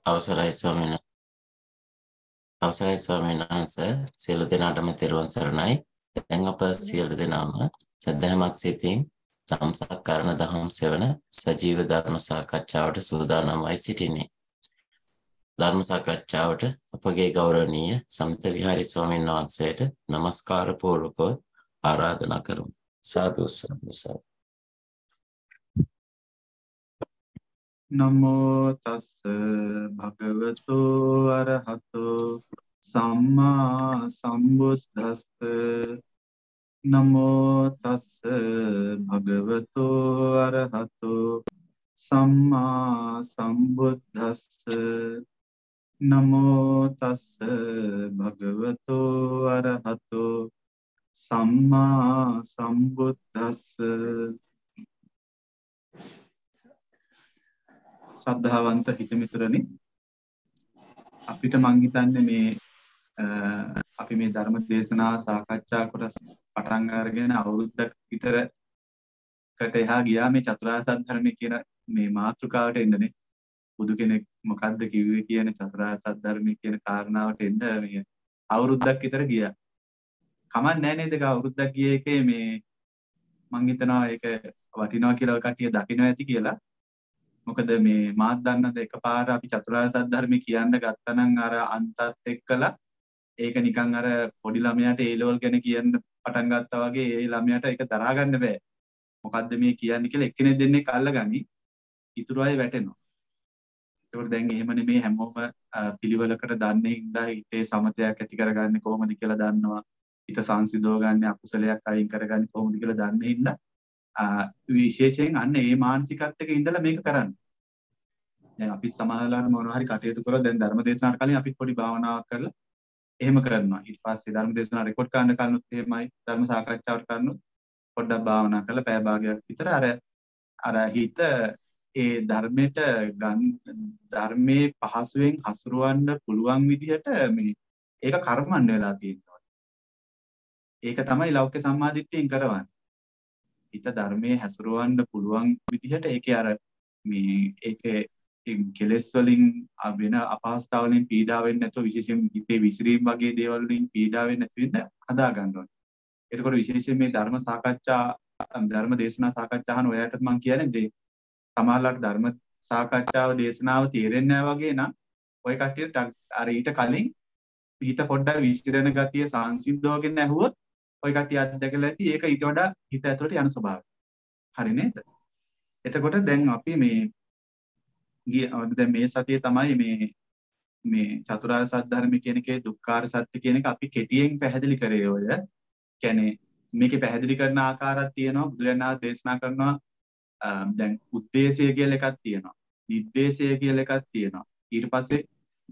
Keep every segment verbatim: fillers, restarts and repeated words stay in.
අවසරයි ස්වාමීන් අවසරයි ස්වාමීන් වහන්සේ සියලු දෙනාටම තෙරුවන් සරණයි. දැන් අප සියලු දෙනාම සදහමක් සිතින් සම්සක්කරණ දහම් සෙවන සජීව ධර්ම සාකච්ඡාවට සූදානම්වයි සිටින්නේ. ධර්ම සාකච්ඡාවට අපගේ ගෞරවනීය සමිත විහාරි ස්වාමීන් වහන්සේට নমස්කාර පූර්වකව ආරාධනා කරමු. සාදු සාදු. නමෝ තස් භගවතු අරහතෝ සම්මා සම්බුද්දස්ස නමෝ තස් භගවතු අරහතෝ සම්මා සම්බුද්දස්ස නමෝ තස් භගවතු අරහතෝ සම්මා සම්බුද්දස්ස. ශ්‍රද්ධාවන්ත හිතමිතුරනි, අපිට මං හිතන්නේ මේ අපි මේ ධර්ම දේශනා සාකච්ඡා කොටස් පටන් අරගෙන අවුරුද්දක් විතරකට එහා ගියා මේ චතුරාර්ය සත්‍ය ධර්මයේ කියන මේ මාතෘකාවට එන්නනේ. බුදු කෙනෙක් මොකද්ද කිව්වේ කියන චතුරාර්ය සත්‍ය ධර්මයේ කියන කාරණාවට එන්න මේ අවුරුද්දක් විතර ගියා. කමක් නැහැ නේද? ඒක අවුරුද්දක් ගියේ එකේ මේ මං හිතනවා ඒක වටිනවා කියලා කට්ටිය දකින්න ඇති කියලා. මොකද මේ මාත් දන්නද එකපාර අපි චතුරාර්ය සත්‍ය ධර්මයේ කියන්න ගත්තනම් අර අන්තත් එක්කලා ඒක නිකන් අර පොඩි ළමයාට ඒ ලෙවල් ගැන කියන්න පටන් ගත්තා වගේ ඒ ළමයාට ඒක දරා ගන්න බෑ. මොකද්ද මේ කියන්නේ කියලා එක්කෙනෙක් දෙන්නෙක් අල්ලගනි, ඉතුරු අය වැටෙනවා. ඒකට දැන් එහෙම නෙමේ හැමෝම පිළිවෙලකට දන්නේ හින්දා හිතේ සමතයක් ඇති කරගන්නේ කොහොමද කියලා දන්නවා. හිත සංසිඳව ගන්න අකුසලයක් අයින් කරගන්නේ කොහොමද කියලා දන්නේ හින්දා විශේෂයෙන් අන්න ඒ මානසිකත්වයක ඉඳලා මේක කරන්න. දැන් අපි සමාහලන මොනවා හරි කටයුතු කරලා දැන් ධර්ම දේශනාවට කලින් අපි පොඩි භාවනාවක් කරලා එහෙම කරනවා. ඊට පස්සේ ධර්ම දේශනාව රෙකෝඩ් කරන්න කලිනුත් එහෙමයි ධර්ම සාකච්ඡාවට කලිනුත් පොඩ්ඩක් භාවනා කරලා පැය භාගයක් විතර අර අර හිත ඒ ධර්මයට ගන්න ධර්මයේ පහසුවෙන් හසුරවන්න පුළුවන් විදිහට මේ ඒක කර්මන්න වෙලා තියෙනවා. ඒක තමයි ලෞකික සම්මාදිට්ඨියෙන් කරවන්නේ. හිත ධර්මයේ හැසිරවන්න පුළුවන් විදිහට ඒකේ අර මේ ඒකේ කෙලෙස් වලින් වෙන අපහසුතාව වලින් පීඩා වෙන්නේ නැතුව විශේෂයෙන් හිතේ විසිරීම් වගේ දේවල් වලින් පීඩා වෙන්නේ නැති වෙන්න හදා ගන්න ඕනේ. එතකොට විශේෂයෙන් මේ ධර්ම සාකච්ඡා ධර්ම දේශනා සාකච්ඡා අහන ඔයාලට මම කියන්නේ සමහරවිට ධර්ම සාකච්ඡාව දේශනාව තේරෙන්නේ නැහැ වගේ නම් ඔය කට්ටියට අර ඊට කලින් හිත පොඩ්ඩක් විසිරෙන ගතිය සංසිද්ධවගෙන ඇහුවොත් ඔය කට්ටිය අත්දැකලා ඇති ඒක ඊට වඩා හිත ඇතුළට යන ස්වභාවය. හරි නේද? එතකොට දැන් අපි මේ දැන් මේ සතියේ තමයි මේ මේ චතුරාර්ය සත්‍ය ධර්ම කියන එකේ දුක්ඛාර සත්‍ය කියන එක අපි කෙටියෙන් පැහැදිලි කරේ ඔය. කියන්නේ මේකේ පැහැදිලි කරන ආකාරයක් තියෙනවා. බුදුරජාණන් වහන්සේ දේශනා කරනවා දැන් උද්දේශය කියලා එකක් තියෙනවා. නිද්දේශය කියලා එකක් තියෙනවා. ඊට පස්සේ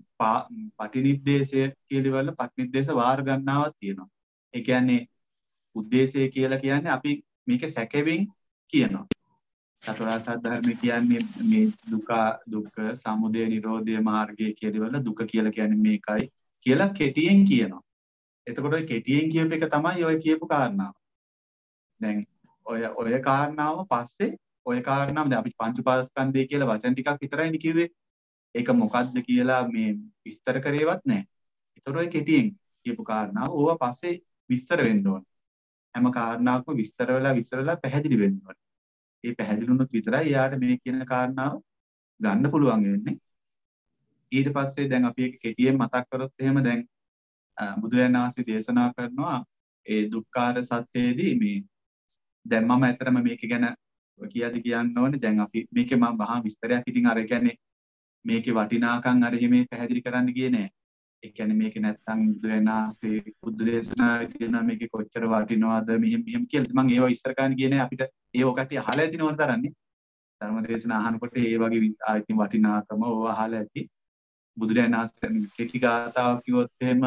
පටිනිද්දේශය කියලා පටිනිද්දේශ වාර ගණනාවක් තියෙනවා. ඒ කියන්නේ උද්දේශය කියලා කියන්නේ අපි මේක සැකෙමින් කියනවා. චතුරාර්ය සත්‍ය ධර්ම කියන්නේ මේ දුක දුක්ඛ සමුදය නිරෝධය මාර්ගය කියලා දුක කියලා කියන්නේ මේකයි කියලා කෙටියෙන් කියනවා. එතකොට ඔය කෙටියෙන් කියප එක තමයි ඔය කියපු කාරණාව. දැන් ඔය ඔය කාරණාව පස්සේ ඔය කාරණාව දැන් අපි පංච උපාදානස්කන්ධය කියලා වචන ටිකක් විතරයිනේ කිව්වේ. ඒක මොකද්ද කියලා මේ විස්තර කරේවත් නැහැ. ඒතකොට ඔය කෙටියෙන් කියපු කාරණාව ඕවා පස්සේ විස්තර වෙන්න ඕන. හැම කාරණාවක්ම විස්තර වෙලා විස්තර වෙලා පැහැදිලි වෙන්න ඕන. ඒ පැහැදිලි වුණොත් විතරයි එයාට මේ කියන කාරණාව ගන්න පුළුවන් වෙන්නේ. ඊට පස්සේ දැන් අපි ඒක කෙටියෙන් මතක් කරොත් එහෙම දැන් බුදුරජාණන් වහන්සේ දේශනා කරනවා ඒ දුක්ඛාර සත්‍යයේදී මේ දැන් මම ඇත්තටම මේක ගැන කියද්දි කියන්න ඕනේ දැන් අපි මේකේ මම මහා විස්තරයක් ඉතින් අර කියන්නේ මේකේ වටිනාකම් අර හිමේ පැහැදිලි කරන්න ගියේ නෑ. ඒ කියන්නේ මේක නැත්තම් බුදුරජාණන් වහන්සේ බුද්ධ දේශනා කියන මේකේ කොච්චර වටිනවද මෙහෙම මෙහෙම කියලා මම ඒව විස්තර කරන්න ගියේ නෑ. අපිට ඒව කට්ටිය අහලා ඇති නෝන තරන්නේ. ධර්ම දේශනා අහනකොට ඒ වගේ ආයතින් වටිනාකම ඕව අහලා ඇති. බුදුරජාණන් වහන්සේ කෙටි ගාථාවක් කිව්වොත් එහෙම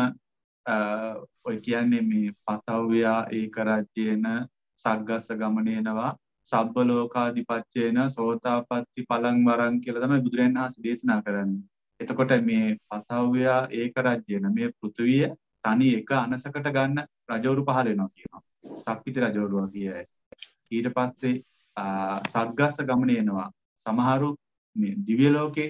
ඔය කියන්නේ මේ පතව්‍යා ඒක රජ්‍යේන සග්ගස්ස ගමනේනවා සබ්බ ලෝකාදිපච්චේන සෝතාපට්ටි පලං වරං කියලා තමයි බුදුරජාණන් වහන්සේ දේශනා කරන්නේ. එතකොට මේ පතව්‍යා ඒක රජ්‍යේන මේ පෘථුවිය තනි එක අනසකට ගන්න රජවරු පහල වෙනවා කියනවා. සක්විති රජවරු වගේ. ඊට පස්සේ සග්ගස්ස ගමනේනවා සමහරු මේ දිව්‍ය ලෝකේ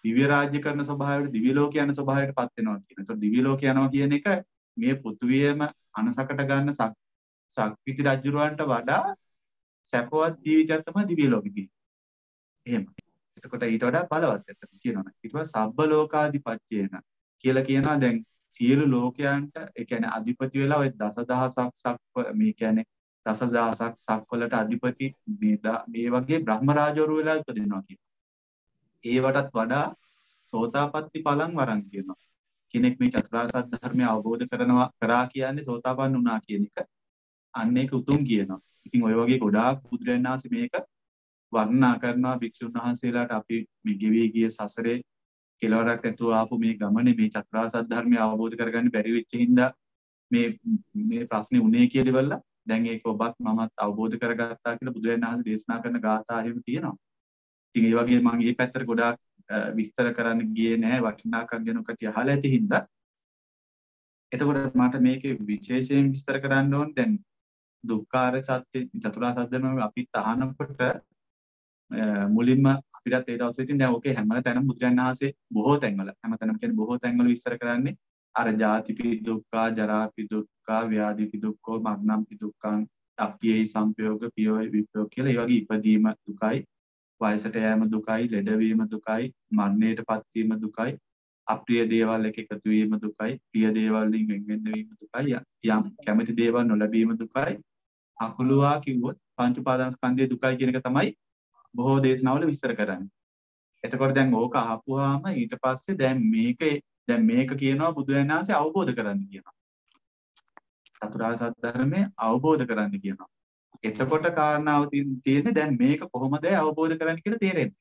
දිව්‍ය රාජ්‍ය කරන ස්වභාවයට දිව්‍ය ලෝක යන ස්වභාවයටපත් වෙනවා කියන. ඒතකොට දිව්‍ය ලෝක යනවා කියන එක මේ පෘථුවියම අනසකට ගන්න සක්විති රජුරවන්ට වඩා සැපවත් ජීවිතයක් තමයි දිව්‍ය ලෝකෙ තියෙන්නේ. එහෙම. එතකොට ඊට වඩා බලවත් ඇත්තට කියනවා. ඊට පස්සේ සබ්බ ලෝකාධිපත්‍යේන කියලා කියනවා දැන් සියලු ලෝකයන්ට ඒ කියන්නේ අධිපති වෙලා ඔය දසදහසක් සක් මේ කියන්නේ දසදහසක් සක්වලට අධිපති මේ මේ වගේ බ්‍රහ්ම රාජවරු වෙලා ඉපදිනවා කියනවා. ඒවටත් වඩා සෝතාපට්ටි ඵලං වරන් කියනවා. කෙනෙක් මේ චතුරාර්ය සත්‍ය ධර්මය අවබෝධ කරනවා කරා කියන්නේ සෝතාපන්න වුණා කියන එක. අන්න ඒක උතුම් කියනවා. ඉතින් ඔය වගේ ගොඩාක් බුදුරජාණන් වහන්සේ මේක වර්ණනා කරනවා භික්ෂුන් වහන්සේලාට අපි මේ ගෙවි ගිය සසරේ කෙලවරක් නැතුව ආපු මේ ගමනේ මේ චතුරාර්ය සත්‍ය ධර්මය අවබෝධ කරගන්න බැරි වෙච්ච හින්දා මේ මේ ප්‍රශ්නේ උනේ කියලා ඉවරලා දැන් ඒක ඔබත් මමත් අවබෝධ කරගත්තා කියලා බුදුරජාණන් වහන්සේ දේශනා කරන ගාථා එහෙම තියෙනවා. ඉතින් ඒ වගේ මම මේ පැත්තට ගොඩාක් විස්තර කරන්න ගියේ නෑ වටිනාකම් ගැන කටි අහලා ඇති හින්දා. එතකොට මට මේකේ විශේෂයෙන් විස්තර කරන්න ඕන දැන් දුක්ඛාර සත්‍ය චතුරාර්ය සත්‍ය ධර්ම අපි තහනකොට මුලින්ම අපිටත් ඒ දවස්වල ඉතින් දැන් ඕකේ හැම තැනම බුදුරජාණන් වහන්සේ බොහෝ තැන්වල හැම තැනම කියන්නේ බොහෝ තැන්වල විස්තර කරන්නේ අර ජාතිපි දුක්ඛා ජරාපි දුක්ඛා ව්‍යාධිපි දුක්ඛෝ මරණම්පි දුක්ඛං අප්පියේ සංපයෝග පියෝයි විප්‍රයෝග කියලා ඒ වගේ ඉපදීම දුකයි වයසට යෑම දුකයි ලෙඩවීම දුකයි මරණයටපත් වීම දුකයි අප්‍රිය දේවල් එක එකතු වීම දුකයි ප්‍රිය දේවල් වලින් වෙන් වෙන්න වීම දුකයි යම් කැමති දේවල් නොලැබීම දුකයි අකුලුවා කිව්වොත් පංච උපාදානස්කන්ධයේ දුකයි කියන එක තමයි බොහෝ දේශනාවල විස්තර කරන්නේ. එතකොට දැන් ඕක අහපුවාම ඊට පස්සේ දැන් මේකේ දැන් මේක කියනවා බුදුරජාණන් වහන්සේ අවබෝධ කරගන්න කියනවා. චතුරාර්ය සත්‍ය ධර්මය අවබෝධ කරගන්න කියනවා. එතකොට කාරණාව තියෙන්නේ දැන් මේක කොහොමද අවබෝධ කරගන්න කියලා තේරෙන්නේ.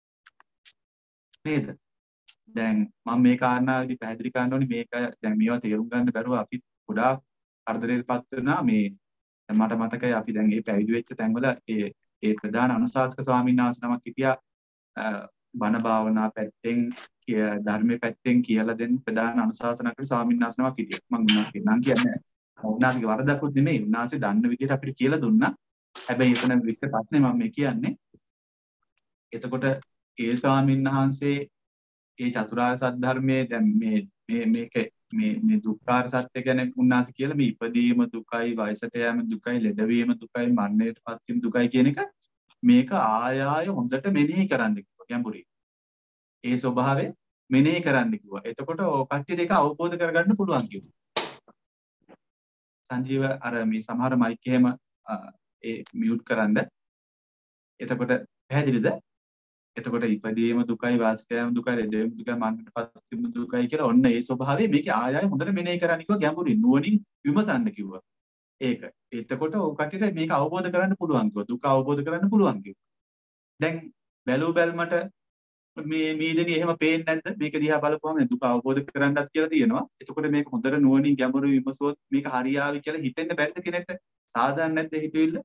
නේද? දැන් මම මේ කාරණාවේදී පැහැදිලි කරන්න ඕනේ මේක දැන් මේවා තේරුම් ගන්න බැරුව අපි ගොඩාක් අර්ධරේටපත් වෙනා මේ මට මතකයි අපි දැන් මේ පැවිදි වෙච්ච තැන්වල ඒ ඒ ප්‍රධාන අනුශාසක ස්වාමීන් වහන්සේ නමක් හිටියා බණ භාවනා පැත්තෙන් ධර්මයේ පැත්තෙන් කියලා දෙන්න ප්‍රධාන අනුශාසනකට ස්වාමීන් වහන්සේ නමක් හිටියා. මම උන්වහන්සේ නම් කියන්නේ උන්වහන්සේගේ වරදකුත් නෙමෙයි. උන්වහන්සේ දන්න විදිහට අපිට කියලා දුන්නා. හැබැයි එතන විස්තර ප්‍රශ්නේ මම මේ කියන්නේ. එතකොට ඒ ස්වාමීන් වහන්සේ ඒ චතුරාර්ය සත්‍ය ධර්මයේ දැන් මේ මේ මේක මේ මේ දුක්ඛාර සත්‍ය ගැන උන්වහන්සේ කියලා මේ ඉපදීම දුකයි වයසට යෑම දුකයි ලෙඩවීම දුකයි මරණයටපත් වීම දුකයි කියන එක මේක ආය ආය හොඳට මෙනෙහි කරන්න කිව්වා ගැඹුරින්. ඒ ස්වභාවය මෙනෙහි කරන්න කිව්වා. එතකොට ඔය කට්ටිය දෙක අවබෝධ කරගන්න පුළුවන් කිව්වා. සංජීව අර මේ සමහර මයික් එහෙම ඒ මියුට් කරන්න. එතකොට පැහැදිලිද? එතකොට ඉපදීම දුකයි වාසිත යාම දුකයි ලෙඩවීම දුකයි මරණයටපත් වීම දුකයි කියලා ඔන්න ඒ ස්වභාවය මේකේ ආය ආය හොඳට මෙනෙහි කරන්න කිව්වා ගැඹුරින් නුවණින් විමසන්න කිව්වා. ඒක. එතකොට ඔය කට්ටියට මේක අවබෝධ කරගන්න පුළුවන් කිව්වා. දුක අවබෝධ කරගන්න පුළුවන් කිව්වා. දැන් බැලූ බැල්මට මේ මීදෙනි එහෙම පේන්නේ නැද්ද? මේක දිහා බලපුවම දුක අවබෝධ කරගන්නත් කියලා තියෙනවා. එතකොට මේක හොඳට නුවණින් ගැඹුරු විමසුවොත් මේක හරියාවි කියලා හිතෙන්න බැරිද කෙනෙක්ට? සාධාරණ නැද්ද හිතවිල්ල?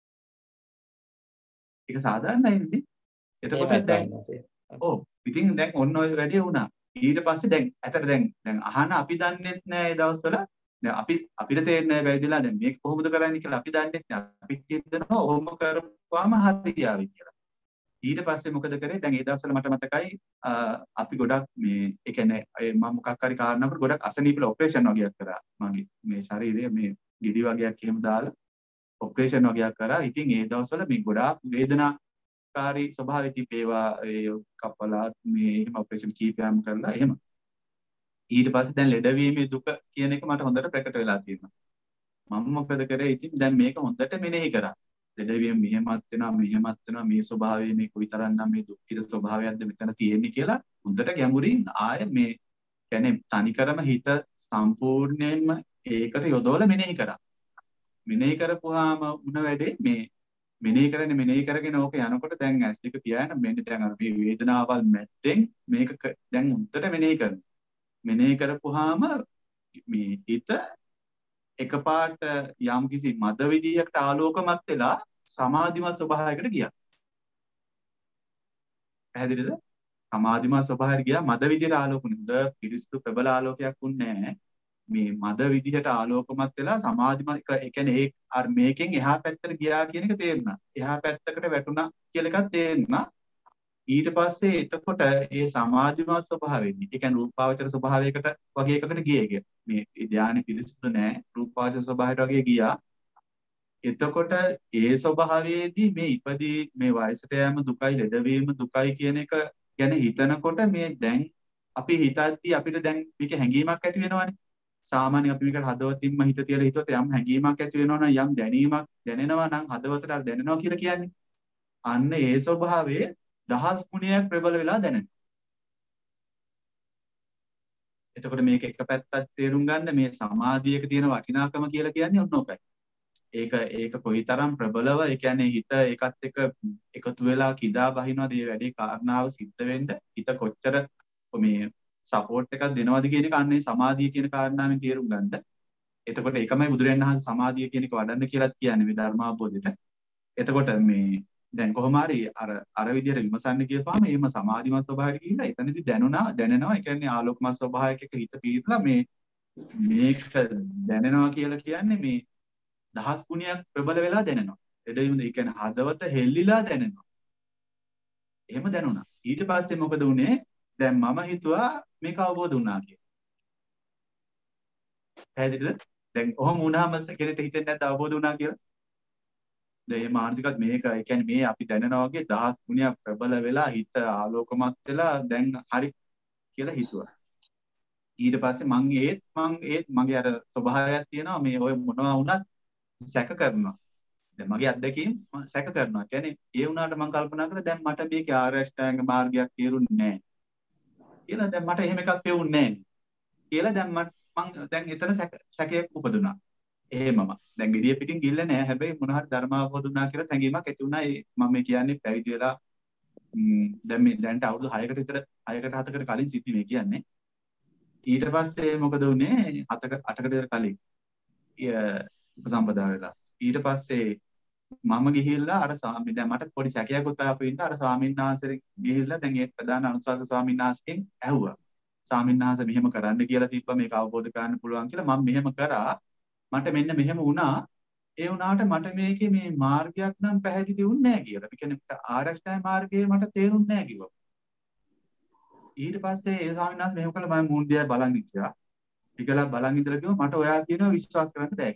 ඒක සාධාරණයි නේ. එතකොට දැන් ඔව් ඉතින් දැන් ඔන්න ඔය වැඩේ වුණා. ඊට පස්සේ දැන් ඇතට දැන් දැන් අහන අපි දන්නෙත් නෑ ඒ දවස්වල. දැන් අපි අපිට තේරෙන්නේ නෑ වැවිදිලා දැන් මේක කොහොමද කරන්නේ කියලා අපි දන්නෙත් නෑ. අපි හිතනවා ඔහොම කරපුවාම හරියාවි කියලා. ඊට පස්සේ මොකද කරේ? දැන් ඒ දවස්වල මට මතකයි අපි ගොඩක් මේ ඒ කියන්නේ මම මොකක් හරි කාරණාවකට ගොඩක් අසනීපල ඔපරේෂන් වගේක් කරා. මගේ මේ ශරීරය මේ ගෙඩි වගේක් එහෙම දාලා ඔපරේෂන් වගේක් කරා. ඉතින් ඒ දවස්වල මේ ගොඩාක් වේදනා කාරී ස්වභාවය තිබේවා ඒ කපලාත් මේ එහෙම ඔපරේෂන් කීපයක්ම කරලා එහෙම ඊට පස්සේ දැන් ලෙඩවීමේ දුක කියන එක මට හොඳට ප්‍රකට වෙලා තියෙනවා මම මොකද කරේ ඉතින් දැන් මේක හොඳට මෙනෙහි කරා ලෙඩවීම මෙහෙමත් වෙනවා මෙහෙමත් වෙනවා මේ ස්වභාවය මේ කොයිතරම්නම් මේ දුක්ඛිත ස්වභාවයක්ද මෙතන තියෙන්නේ කියලා හොඳට ගැඹුරින් ආය මේ කියන්නේ තනිකරම හිත සම්පූර්ණයෙන්ම ඒකට යොදවලා මෙනෙහි කරා මෙනෙහි කරපුවාම උන වැඩේ මේ මෙනෙහි කරන්නේ මෙනෙහි කරගෙන ඕක යනකොට දැන් ඇස් දෙක පියාගෙන මෙන්න දැන් අර මේ වේදනාවල් මැද්දෙන් මේක දැන් උන්ට මෙනෙහි කරනවා මෙනෙහි කරපුවාම මේ හිත එකපාරට යම් කිසි මද විදියකට ආලෝකමත් වෙලා සමාධිමත් ස්වභාවයකට ගියා පැහැදිලිද සමාධිමත් ස්වභාවයට ගියා මද විදියට ආලෝකුණුද පිරිසුදු ප්‍රබල ආලෝකයක් උන්නේ නැහැ මේ මද විදිහට ආලෝකමත් වෙලා සමාධිමත් ඒ කියන්නේ ඒ අර මේකෙන් එහා පැත්තට ගියා කියන එක තේරුණා. එහා පැත්තකට වැටුණා කියලා එකක් තේරුණා. ඊට පස්සේ එතකොට ඒ සමාධිමත් ස්වභාවයේදී ඒ කියන්නේ රූපාවචර ස්වභාවයකට වගේ එකකට ගියේ මේ ධානය පිළිසුදු නැහැ රූපාවචර ස්වභාවයට වගේ ගියා. එතකොට ඒ ස්වභාවයේදී මේ ඉපදී මේ වයසට යෑම දුකයි ලෙඩවීම දුකයි කියන එක ගැන හිතනකොට මේ දැන් අපි හිතද්දී අපිට දැන් මේක හැඟීමක් ඇති වෙනවනේ. සාමාන්‍ය අපි මේකට හදවතින්ම හිත තියලා හිතුවත් යම් හැඟීමක් ඇති වෙනවා නම් යම් දැනීමක් දැනෙනවා නම් හදවතට අර දැනෙනවා කියලා කියන්නේ. අන්න ඒ ස්වභාවයේ දහස් ගුණයක් ප්‍රබල වෙලා දැනෙනවා. එතකොට මේක එක පැත්තක් තේරුම් ගන්න මේ සමාධියක තියෙන වටිනාකම කියලා කියන්නේ ඔන්න ඔකයි. ඒක ඒක කොයිතරම් ප්‍රබලව ඒ කියන්නේ හිත ඒකත් එක්ක එකතු වෙලා කිදා බහිනවද මේ වැඩේ කාරණාව සිද්ධ වෙන්න හිත කොච්චර මේ සපෝට් එකක් දෙනවද කියන එක අන්නේ සමාධිය කියන කාරණාවෙන් තේරුම් ගන්න. එතකොට ඒකමයි බුදුරජාණන් වහන්සේ සමාධිය කියන එක වඩන්න කියලාත් කියන්නේ මේ ධර්මාභෝධයට. එතකොට මේ දැන් කොහොම හරි අර අර විදියට විමසන්න කියපාම එහෙම සමාධිමත් ස්වභාවයට ගිහිල්ලා එතනදී දැනුණා දැනෙනවා. ඒ කියන්නේ ආලෝකමත් ස්වභාවයක හිත පීරලා මේ මේක දැනෙනවා කියලා කියන්නේ මේ දහස් ගුණයක් ප්‍රබල වෙලා දැනෙනවා. එදිනෙම ඒ කියන්නේ හදවත හෙල්ලිලා දැනෙනවා. එහෙම දැනුණා. ඊට පස්සේ මොකද වුනේ? දැන් මම හිතුවා මේක අවබෝධ වුණා කියලා. පැහැදිලිද? දැන් ඔහොම වුණාම කෙනෙක්ට හිතෙන්නේ නැද්ද අවබෝධ වුණා කියලා? දැන් මේ මානසිකත් මේක ඒ කියන්නේ මේ අපි දැනනවා වගේ දහස් ගුණයක් ප්‍රබල වෙලා හිත ආලෝකමත් වෙලා දැන් හරි කියලා හිතුවා. ඊට පස්සේ මං ඒත් මං ඒත් මගේ අර ස්වභාවයක් තියෙනවා මේ ඔය මොනවා වුණත් සැක කරනවා. දැන් මගේ අත්දැකීම් මම සැක කරනවා. කියන්නේ ඒ වුණාට මම කල්පනා කරා දැන් මට මේකේ ආර්ය අෂ්ටාංග මාර්ගයක් තේරුන්නේ නැහැ. කියලා දැන් මට එහෙම එකක් පෙවුන්නේ නැහැ. කියලා දැන් මම දැන් එතන සැකයක් උපදුනා. එහෙමම. දැන් gediya පිටින් ගිල්ල නැහැ. හැබැයි මොන හරි ධර්මාවබෝධ වුණා කියලා තැඟීමක් ඇති වුණා. ඒ මම කියන්නේ පැවිදි වෙලා දැන් මේ දැන්ට අවුරුදු හයකට විතර හයකට හතකට කලින් සිද්ධි මේ කියන්නේ. ඊට පස්සේ මොකද වුනේ? හතක අටකට විතර කලින්. උපසම්පදා වෙලා. ඊට පස්සේ මම ගිහිල්ලා අර ස්වාමී දැන් මට පොඩි සැකයක්වත් ආපු ඉඳලා අර ස්වාමීන් වහන්සේ ගිහිල්ලා දැන් ඒ ප්‍රධාන අනුශාසක ස්වාමීන් වහන්සේගෙන් ඇහුවා. ස්වාමීන් වහන්සේ මෙහෙම කරන්න කියලා තිබ්බා මේක අවබෝධ කරගන්න පුළුවන් කියලා මම මෙහෙම කරා. මට මෙන්න මෙහෙම වුණා. ඒ වුණාට මට මේකේ මේ මාර්ගයක් නම් පැහැදිලි වුණේ නැහැ කියලා. ඒ කියන්නේ ආරක්ෂා මාර්ගයේ මට තේරුන්නේ නැහැ කිව්වා. ඊට පස්සේ ඒ ස්වාමීන් වහන්සේ මෙහෙම කළා මම මූණ දිහා බලන් ඉච්චා. ටිකලා බලන් ඉඳලා කිව්වා මට ඔයා කියනවා විශ්වාස කරන්න බෑ.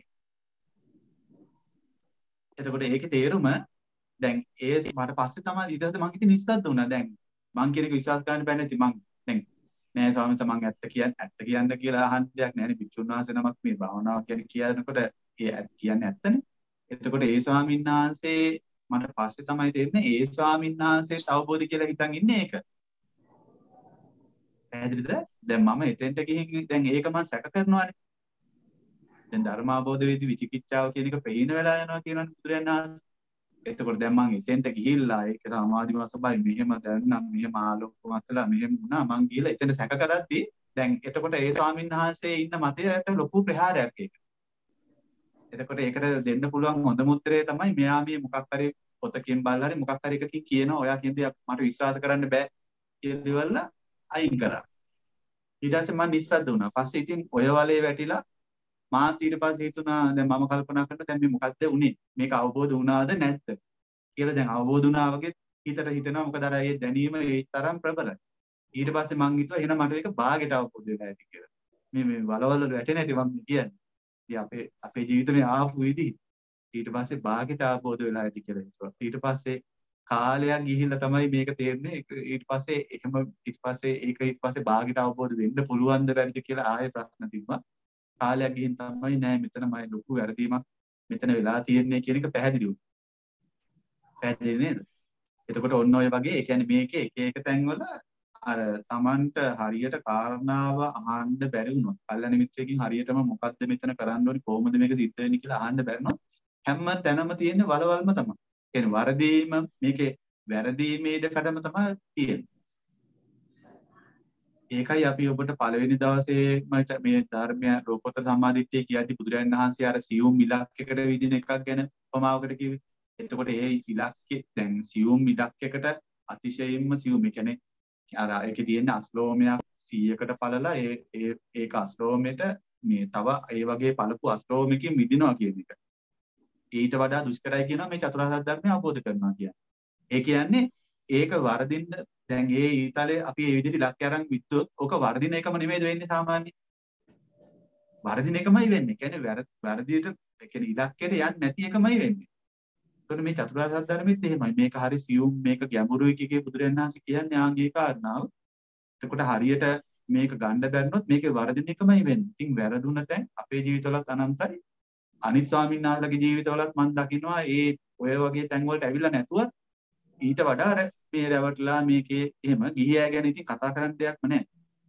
එතකොට ඒකේ තේරුම දැන් ඒ මට පස්සේ තමයි ඊට පස්සේ මං ඉතින් නිස්සද්ද වුණා. දැන් මං කියන එක විශ්වාස කරන්න බෑ නැති මං දැන් නෑ ස්වාමීන් වහන්සේ මං ඇත්ත කියන්නේ ඇත්ත කියන්න කියලා අහන්න දෙයක් නෑනේ. භික්ෂුන් වහන්සේ නමක් මේ භාවනාව කියන්නේ කියනකොට ඒ ඇත්ත කියන්නේ ඇත්තනේ. එතකොට ඒ ස්වාමීන් වහන්සේ මට පස්සේ තමයි තේරෙන්නේ ඒ ස්වාමීන් වහන්සේට අවබෝධ කියලා හිතන් ඉන්නේ ඒක. පැහැදිලිද? දැන් මම එතෙන්ට ගිහින් දැන් ඒක මම සැක කරනවානේ. දැන් ධර්මාබෝධ වේදී විචිකිච්ඡාව කියන එක පේන වෙලා යනවා කියනවනේ බුදුරජාණන් වහන්සේ. එතකොට දැන් මම එතෙන්ට ගිහිල්ලා ඒක සමාධිමත් ස්වභාවය මෙහෙම දැනනම් මෙහෙම ආලෝකමත් වෙලා මෙහෙම වුණා මං ගිහිල්ලා එතෙන්ට සැක කරද්දී දැන් එතකොට ඒ ස්වාමීන් වහන්සේ ඉන්න මතයට ලොකු ප්‍රහාරයක් ඒක. එතකොට ඒකට දෙන්න පුළුවන් හොඳම උත්තරේ තමයි මෙයා මේ මොකක් හරි පොතකින් බලලා හරි මොකක් හරි එකකින් කියනවා ඔයා කියන දේ මට විශ්වාස කරන්න බෑ කියලා අයින් කරා. ඊට පස්සේ මම නිස්සද්ද වුණා. පස්සේ ඉතින් ඔය වලේ වැටිලා මාත් ඊට පස්සේ හිතුණා දැන් මම කල්පනා කරනවා දැන් මේ මොකද්ද උනේ මේක අවබෝධ වුණාද නැද්ද කියලා. දැන් අවබෝධ වුණා වගේ හිතට හිතෙනවා මොකද අර ඒ දැනීම ඒ තරම් ප්‍රබලයි. ඊට පස්සේ මං හිතුවා එහෙනම් මට ඒක භාගයට අවබෝධ වෙලා ඇති කියලා. මේ මේ වලවල වැටෙන හැටි මම කියන්නේ. ඉතින් අපේ අපේ ජීවිතේ ආපු විදිහ ඊට පස්සේ භාගයට අවබෝධ වෙලා ඇති කියලා හිතුවා. ඊට පස්සේ කාලයක් ගිහිල්ලා තමයි මේක තේරෙන්නේ. ඊට පස්සේ එහෙම ඊට පස්සේ ඒක ඊට පස්සේ භාගයට අවබෝධ වෙන්න පුළුවන්ද බැරිද කියලා ආයෙ ප්‍රශ්න තිබ්බා. කාලයක් ගිහින් තමයි නෑ මෙතන මම ලොකු වැරදීමක් මෙතන වෙලා තියෙන්නේ කියන එක පැහැදිලි වුණා. පැහැදිලි නේද? එතකොට ඔන්න ඔය වගේ ඒ කියන්නේ මේකේ එක එක තැන්වල අර Tamanට හරියට කාරණාව අහන්න බැරි වුණොත් කල්යනා මිත්‍රයෙක්ගෙන් හරියටම මොකද්ද මෙතන කරන්න ඕනි කොහොමද මේක සිද්ධ වෙන්නේ කියලා අහන්න බැරිනොත් හැම තැනම තියෙන වලවල්ම තමයි. කියන්නේ වරදීම මේකේ වැරදීමේ ඉඩකඩම තමයි තියෙන්නේ. ඒකයි අපි ඔබට පළවෙනි දවසේ මේ ධර්මය ලෝකෝත්තර සම්මාදිට්ඨිය කියද්දි බුදුරජාණන් වහන්සේ අර සියුම් ඉලක්කයකට විදින එකක් ගැන උපමාවකට කිව්වේ. එතකොට ඒ ඉලක්කේ දැන් සියුම් ඉලක්කයකට අතිශයින්ම සියුම්. ඒ කියන්නේ අර ඒකේ තියෙන අස්ලෝමයක් සීයකට පළලා ඒ ඒ ඒක අස්ලෝමෙට මේ තව ඒ වගේ පළපු අස්ලෝමකින් මිදිනවා කියන එක. ඊට වඩා දුෂ්කරයි කියනවා මේ චතුරාර්ය සත්‍ය ධර්මය අවබෝධ කරනවා කියන්නේ. ඒ කියන්නේ ඒක වරදින්න දැන් ඒ ඊතලේ අපි මේ විදිහට ඉලක්කය අරන් විද්දොත් ඕක වරදින එකම නෙමෙයිද වෙන්නේ සාමාන්‍යයෙන්. වරදින එකමයි වෙන්නේ. කියන්නේ වැරදියට ඒ කියන්නේ ඉලක්කයට යන්නේ නැති එකමයි වෙන්නේ. ඒතකොට මේ චතුරාර්ය සත්‍ය ධර්මෙත් එහෙමයි. මේක හරි සියුම් මේක ගැඹුරුයි කිකේ බුදුරජාණන් වහන්සේ කියන්නේ ආන්ගේ කාරණාව. එතකොට හරියට මේක ගන්න බැරිනොත් මේකේ වරදින එකමයි වෙන්නේ. ඉතින් වැරදුන තැන් අපේ ජීවිතවලත් අනන්තයි. අනිත් ස්වාමීන් වහන්සේලාගේ ජීවිතවලත් මම දකින්නවා ඒ ඔය වගේ තැන් වලට ඇවිල්ලා නැතුව ඊට වඩා අර මේ රැවටලා මේකේ එහෙම ගිහියා ගැන ඉතින් කතා කරන්න දෙයක්ම නැහැ.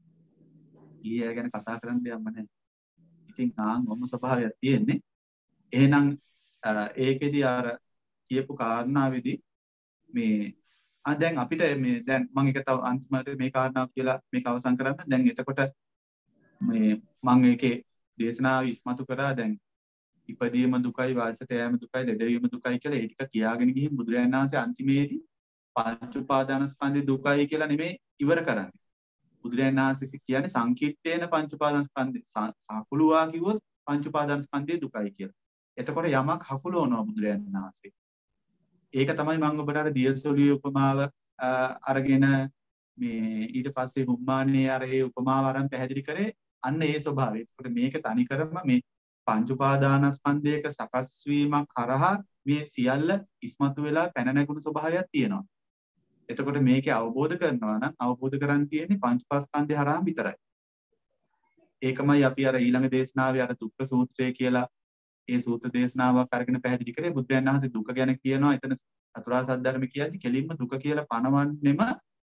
ගිහියා ගැන කතා කරන්න දෙයක්ම නැහැ. ඉතින් ආන් මොම ස්වභාවයක් තියෙන්නේ. එහෙනම් ඒකෙදි අර කියපු කාරණාවේදී මේ ආ දැන් අපිට මේ දැන් මම එක තව අන්තිමට මේ කාරණාව කියලා මේක අවසන් කරන්න. දැන් එතකොට මේ මම ඒකේ දේශනාව ඉස්මතු කරා දැන් ඉපදීම දුකයි වාසයට යෑම දුකයි ලෙඩවීම දුකයි කියලා ඒ ටික කියාගෙන ගිහින් බුදුරජාණන් වහන්සේ අන්තිමේදී පංච උපාදානස්කන්ධේ දුකයි කියලා නෙමෙයි ඉවර කරන්නේ. බුදුරජාණන් වහන්සේ කියන්නේ සංකීර්තේන පංච උපාදානස්කන්ධේ සහකුලුවා කිව්වොත් පංච උපාදානස්කන්ධේ දුකයි කියලා. එතකොට යමක් හකුලවනවා බුදුරජාණන් වහන්සේ. ඒක තමයි මම ඔබට අර දියසොලියේ උපමාව අරගෙන මේ ඊට පස්සේ හුම්මානේ අර ඒ උපමාව අරන් පැහැදිලි කරේ අන්න ඒ ස්වභාවය. ඒකට මේක තනිකරම මේ පංච උපාදානස්කන්ධයක සකස් වීමක් කරහා මේ සියල්ල ඉස්මතු වෙලා පැන නැගුණු ස්වභාවයක් තියෙනවා. එතකොට මේකේ අවබෝධ කරනවා නම් අවබෝධ කරන් තියෙන්නේ පංචපාස්කන්ධය හරහා විතරයි. ඒකමයි අපි අර ඊළඟ දේශනාවේ අර දුක්ඛ සූත්‍රය කියලා ඒ සූත්‍ර දේශනාවක් අරගෙන පැහැදිලි කරේ බුදුරජාණන් වහන්සේ දුක ගැන කියනවා. එතන චතුරාර්ය සත්‍ය ධර්ම කියන්නේ කෙලින්ම දුක කියලා පනවන්නෙම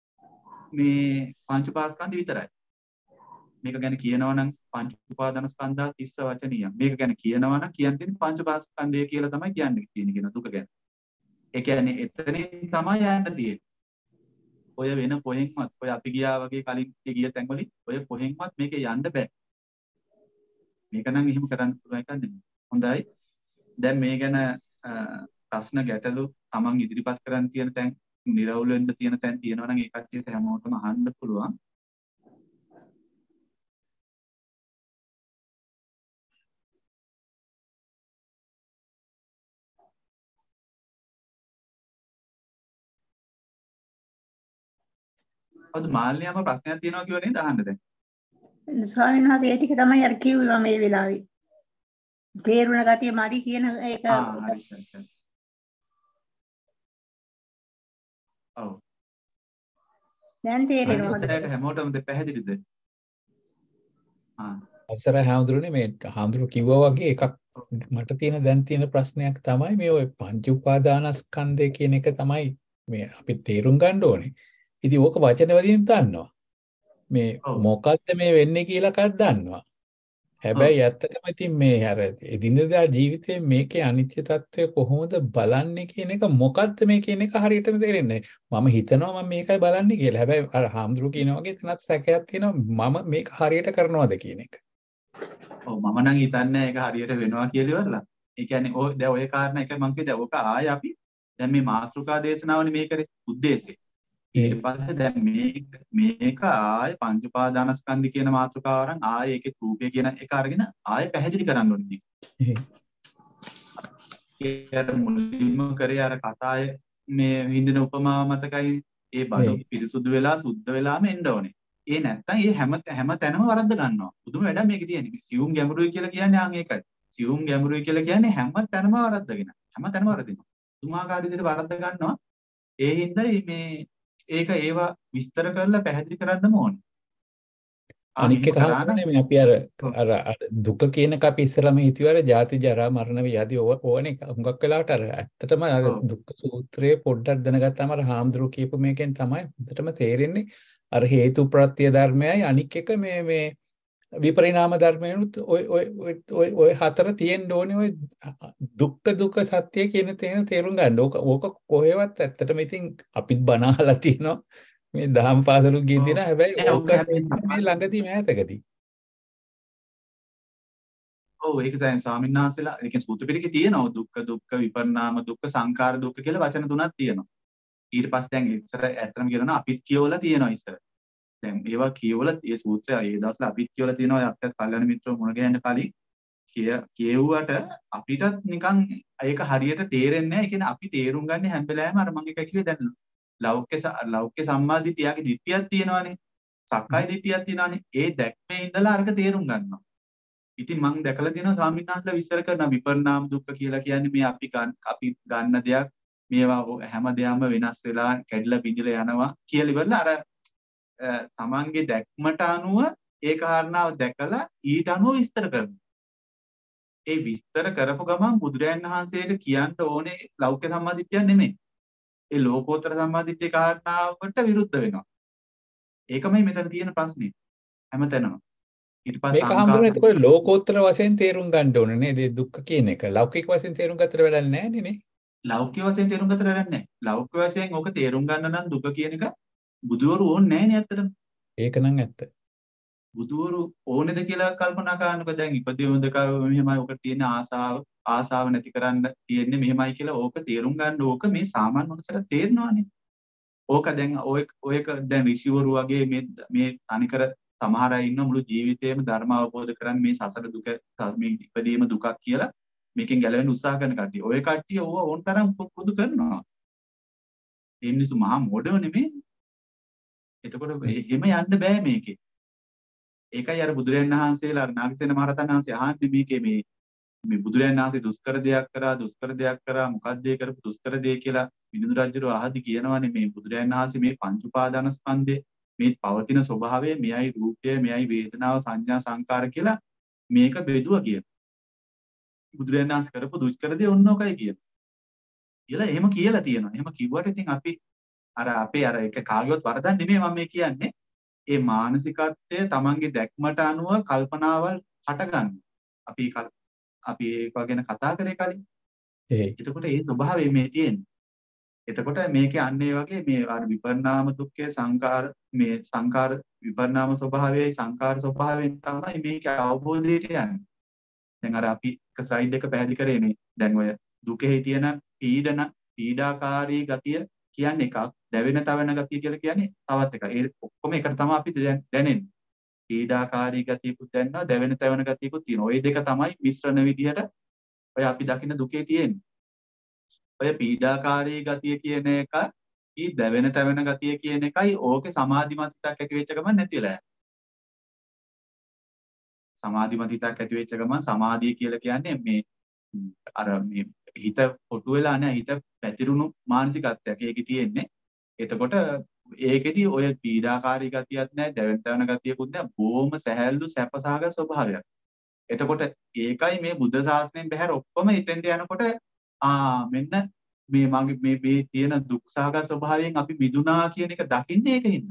මේ පංචපාස්කන්ධය විතරයි. මේක ගැන කියනවා නම් පංච උපාදානස්කන්ධා තිස්ස වචනිය. මේක ගැන කියනවා නම් කියන්නේ පංචපාස්කන්ධය කියලා තමයි කියන්නේ තියෙන කියන දුක ගැන. ඒ කියන්නේ එතනින් තමයි යන්න තියෙන්නේ. ඔය වෙන කොහෙන්වත් ඔය අපි ගියා වගේ කලින් ගිය තැන්වලින් ඔය කොහෙන්වත් මේකේ යන්න බෑ. මේක නම් එහෙම කරන්න පුළුවන් එකක් නෙමෙයි. හොඳයි. දැන් මේ ගැන ප්‍රශ්න ගැටලු තමන් ඉදිරිපත් කරන්න තියෙන තැන් නිරවුල් වෙන්න තියෙන තැන් තියෙනවා නම් ඒ කට්ටියට හැමෝටම අහන්න පුළුවන්. අද මාල්නියම ප්‍රශ්නයක් තියෙනවා කියව නේද අහන්න දැන්. ස්වාමීන් වහන්සේ ඒ ටික තමයි අර කිව්වා මේ වෙලාවේ. තේරුණ ගතිය මදි කියන ඒක. ආ හරි හරි. ඔව්. දැන් තේරෙනවා. හොඳට හැමෝටම පැහැදිලිද? ආ. අවසරයි හාමුදුරනේ මේ හාමුදුරුවෝ කිව්වා වගේ එකක් මට තියෙන දැන් තියෙන ප්‍රශ්නයක් තමයි මේ ඔය පංච උපාදානස්කන්ධය කියන එක තමයි මේ අපි තේරුම් ගන්න ඕනේ. ඉතින් ඕක වචන වලින් දන්නවා. මේ මොකක්ද මේ වෙන්නේ කියලා කක් දන්නවා. හැබැයි ඇත්තටම ඉතින් මේ අර එදිනෙදා ජීවිතේ මේකේ අනිත්‍ය తত্ত্বය කොහොමද බලන්නේ කියන එක මොකක්ද මේ කියන එක හරියටම තේරෙන්නේ නැහැ. මම හිතනවා මම මේකයි බලන්නේ කියලා. හැබැයි අර හාමුදුරුවෝ කියනවා වගේ තනත් සැකයක් තියෙනවා මම මේක හරියට කරනවද කියන එක. ඔව් මම නම් හිතන්නේ ඒක හරියට වෙනවා කියලා ඉවරලා. ඒ කියන්නේ ඔය දැන් ඔය කාරණා එක මම කිව්වා ඔක ආයේ අපි දැන් මේ මාතෘකා දේශනාවනේ මේකේ උද්දේශය. ඊට පස්සේ දැන් මේක මේක ආයේ පංච උපාදානස්කන්ධ කියන මාතෘකාව අරන් ආයේ ඒකේ රූපය කියන එක අරගෙන ආයේ පැහැදිලි කරන්න ඕනේ. ඒක මුලින්ම කරේ අර කතාය මේ හින්දින උපමාව මතකයි. ඒ බඩු පිරිසුදු වෙලා සුද්ධ වෙලාම එන්න ඕනේ. ඒ නැත්තම් ඒ හැම හැම තැනම වරද්ද ගන්නවා. පුදුම වැඩක් මේකේ තියෙන්නේ. සියුම් ගැඹුරුයි කියලා කියන්නේ ආන් ඒකයි. සියුම් ගැඹුරුයි කියලා කියන්නේ හැම තැනම වරද්දගෙන. හැම තැනම වරදිනවා. තුමාකාර විදිහට වරද්ද ගන්නවා. ඒ හින්දායි මේ ඒක ඒවා විස්තර කරලා පැහැදිලි කරන්නම ඕනේ. අනික් එක හරියන්නේ මේ අපි අර අර දුක කියනක අපි ඉස්සරම හිතුවර ජාති ජරා මරණ ව්‍යාධි ඕවනේ හුඟක් වෙලාවට අර ඇත්තටම අර දුක්ඛ සූත්‍රයේ පොඩ්ඩක් දැනගත්තාම අර හාමුදුරුවෝ කියපු මේකෙන් තමයි හොඳටම තේරෙන්නේ අර හේතු ප්‍රත්‍ය ධර්මයයි අනික් එක මේ මේ විපරිණාම ධර්මයනුත් ඔය ඔය ඔය ඔය හතර තියෙන්න ඕනේ ඔය දුක්ඛ දුක්ඛ සත්‍ය කියන තේන තේරුම් ගන්න. ඕක ඕක කොහෙවත් ඇත්තටම ඉතින් අපිත් බණ අහලා තියෙනවා. මේ දහම් පාසලු ගිහින් තියෙනවා. හැබැයි ඕක මේ ළඟදී මෑතකදී. ඔව් ඒක තමයි ස්වාමීන් වහන්සේලා ඒ කියන්නේ සූත්‍ර පිටකේ තියෙනවා දුක්ඛ දුක්ඛ විපරිණාම දුක්ඛ සංඛාර දුක්ඛ කියලා වචන තුනක් තියෙනවා. ඊට පස්සේ දැන් ඉස්සර ඇත්තම කියනවා අපිත් කියවලා තියෙනවා ඉස්සර. දැන් ඒවා කියවලා ඒ සූත්‍රය ඒ දවස්වල අපිත් කියවලා තියෙනවා අපිට කල්යනා මිත්‍රව මුණ ගැහෙන්න කලින් කිය කියවුවට අපිටත් නිකන් ඒක හරියට තේරෙන්නේ නැහැ. ඒ කියන්නේ අපි තේරුම් ගන්න හැම වෙලාවෙම අර මම එක කිව්වේ දැන් ලෞකික ලෞකික සම්මාදිටියගේ දිට්ඨියක් තියෙනවානේ. සක්කාය දිට්ඨියක් තියෙනවානේ. ඒ දැක්මේ ඉඳලා අරක තේරුම් ගන්නවා. ඉතින් මම දැකලා තියෙනවා ස්වාමීන් වහන්සේලා විස්තර කරන විපරිණාම දුක්ඛ කියලා කියන්නේ මේ අපි අපි ගන්න දෙයක් මේවා හැම දෙයක්ම වෙනස් වෙලා කැඩිලා බිඳිලා යනවා කියලා ඉවරලා අර තමන්ගේ දැක්මට අනුව ඒ කාරණාව දැකලා ඊට අනුව විස්තර කරනවා. ඒ විස්තර කරපු ගමන් බුදුරයන් වහන්සේට කියන්න ඕනේ ලෞකික සම්මාදිට්ඨිය නෙමෙයි. ඒ ලෝකෝත්තර සම්මාදිට්ඨිය කාරණාවට විරුද්ධ වෙනවා. ඒකමයි මෙතන තියෙන ප්‍රශ්නේ. හැමතැනම. ඊට පස්සේ මේක හම්බුනේ එතකොට ලෝකෝත්තර වශයෙන් තේරුම් ගන්න ඕනේ නේද? ඒ දුක්ඛ කියන එක. ලෞකික වශයෙන් තේරුම් ගත්තට වැඩක් නැහැ නේ. ලෞකික වශයෙන් තේරුම් ගත්තට වැඩක් නැහැ. ලෞකික වශයෙන් ඕක තේරුම් ගන්න නම් දුක කියන එක බුදුවරු ඕනේ නැහැ නේ ඇත්තටම. ඒක නම් ඇත්ත. බුදුවරු ඕනේද කියලා කල්පනා කරනකොට දැන් ඉපදෙමුද මෙහෙමයි ඕක තියෙන ආසාව ආසාව නැති කරන්න තියෙන්නේ මෙහෙමයි කියලා ඕක තේරුම් ගන්න ඕක මේ සාමාන්‍ය මනුස්සයට තේරෙනවානේ. ඕක දැන් ඔය ඔයක දැන් ඍෂිවරු වගේ මේ මේ අනිකර සමහර අය ඉන්න මුළු ජීවිතේම ධර්ම අවබෝධ කරන් මේ සසර දුක මේ ඉපදීම දුකක් කියලා මේකෙන් ගැලවෙන්න උත්සාහ කරන කට්ටිය. ඔය කට්ටිය ඕව ඕන තරම් පුරුදු කරනවා. ඒ මිනිස්සු මහා මොඩෝ නෙමෙයි. එතකොට එහෙම යන්න බෑ මේකේ. ඒකයි අර බුදුරයන් වහන්සේලා අර නාගසේන මහරහතන් වහන්සේ අහන්නේ මේකේ මේ මේ බුදුරයන් වහන්සේ දුෂ්කර දෙයක් කරා දුෂ්කර දෙයක් කරා මොකක්ද ඒ කරපු දුෂ්කර දෙය කියලා විදුදු රජුරෝ අහදි කියනවානේ මේ බුදුරයන් වහන්සේ මේ පංච උපාදාන ස්කන්ධේ මේ පවතින ස්වභාවය මෙයයි රූපය මෙයයි වේදනාව සංඥා සංකාර කියලා මේක බෙදුවා කියන. බුදුරයන් වහන්සේ කරපු දුෂ්කර දේ ඔන්නෝකයි කියන. කියලා එහෙම කියලා තියෙනවා. එහෙම කිව්වට ඉතින් අපි අර අපේ අර එක කාගේවත් වරදක් නෙමෙයි මම මේ කියන්නේ. ඒ මානසිකත්වය තමන්ගේ දැක්මට අනුව කල්පනාවල් හටගන්න. අපි අපි ඒක ගැන කතා කරේ කලින්. එතකොට ඒ ස්වභාවය මේ තියෙන්නේ. එතකොට මේකේ අන්නේ වගේ මේ අර විපරිණාම දුක්ඛයේ සංකාර මේ සංකාර විපරිණාම ස්වභාවයයි සංකාර ස්වභාවයෙන් තමයි මේක අවබෝධයට යන්නේ. දැන් අර අපි එක ස්ලයිඩ් එක පැහැදිලි කරේ මේ දැන් ඔය දුකෙහි තියෙන පීඩන පීඩාකාරී ගතිය කියන්නේ එකක්, දැවෙන තවන ගතිය කියලා කියන්නේ තවත් එකක්. ඒ ඔක්කොම එකට තමයි අපි දැනෙන්නේ. පීඩාකාරී ගතියකුත් දැනනවා, දැවෙන තවන ගතියකුත් තියෙනවා. ওই දෙක තමයි මිශ්‍රණ විදිහට ඔය අපි දකින්න දුකේ තියෙන්නේ. ඔය පීඩාකාරී ගතිය කියන එක, ඊ දැවෙන තැවෙන ගතිය කියන එකයි ඕකේ සමාධිමත් හිතක් ඇති වෙච්ච ගමන් නැති වෙලා යනවා. සමාධිමත් හිතක් ඇති වෙච්ච ගමන් සමාධිය කියලා කියන්නේ මේ අර මේ හිත කොටු වෙලා නැහැ, හිත පැතිරුණු මානසිකත්වයක් ඒකේ තියෙන්නේ. එතකොට ඒකෙදි ඔය පීඩාකාරී ගතියක් නැහැ, දැවෙන තැවෙන ගතියකුත් නැහැ, බොහොම සැහැල්ලු සැපසහගත ස්වභාවයක්. එතකොට ඒකයි මේ බුද්ධ ශාසනයෙන් බැහැර ඔක්කොම ඉතින්ට යනකොට ආ මෙන්න මේ මගේ මේ මේ තියෙන දුක්සහගත ස්වභාවයෙන් අපි මිදුණා කියන එක දකින්නේ ඒකින්ද.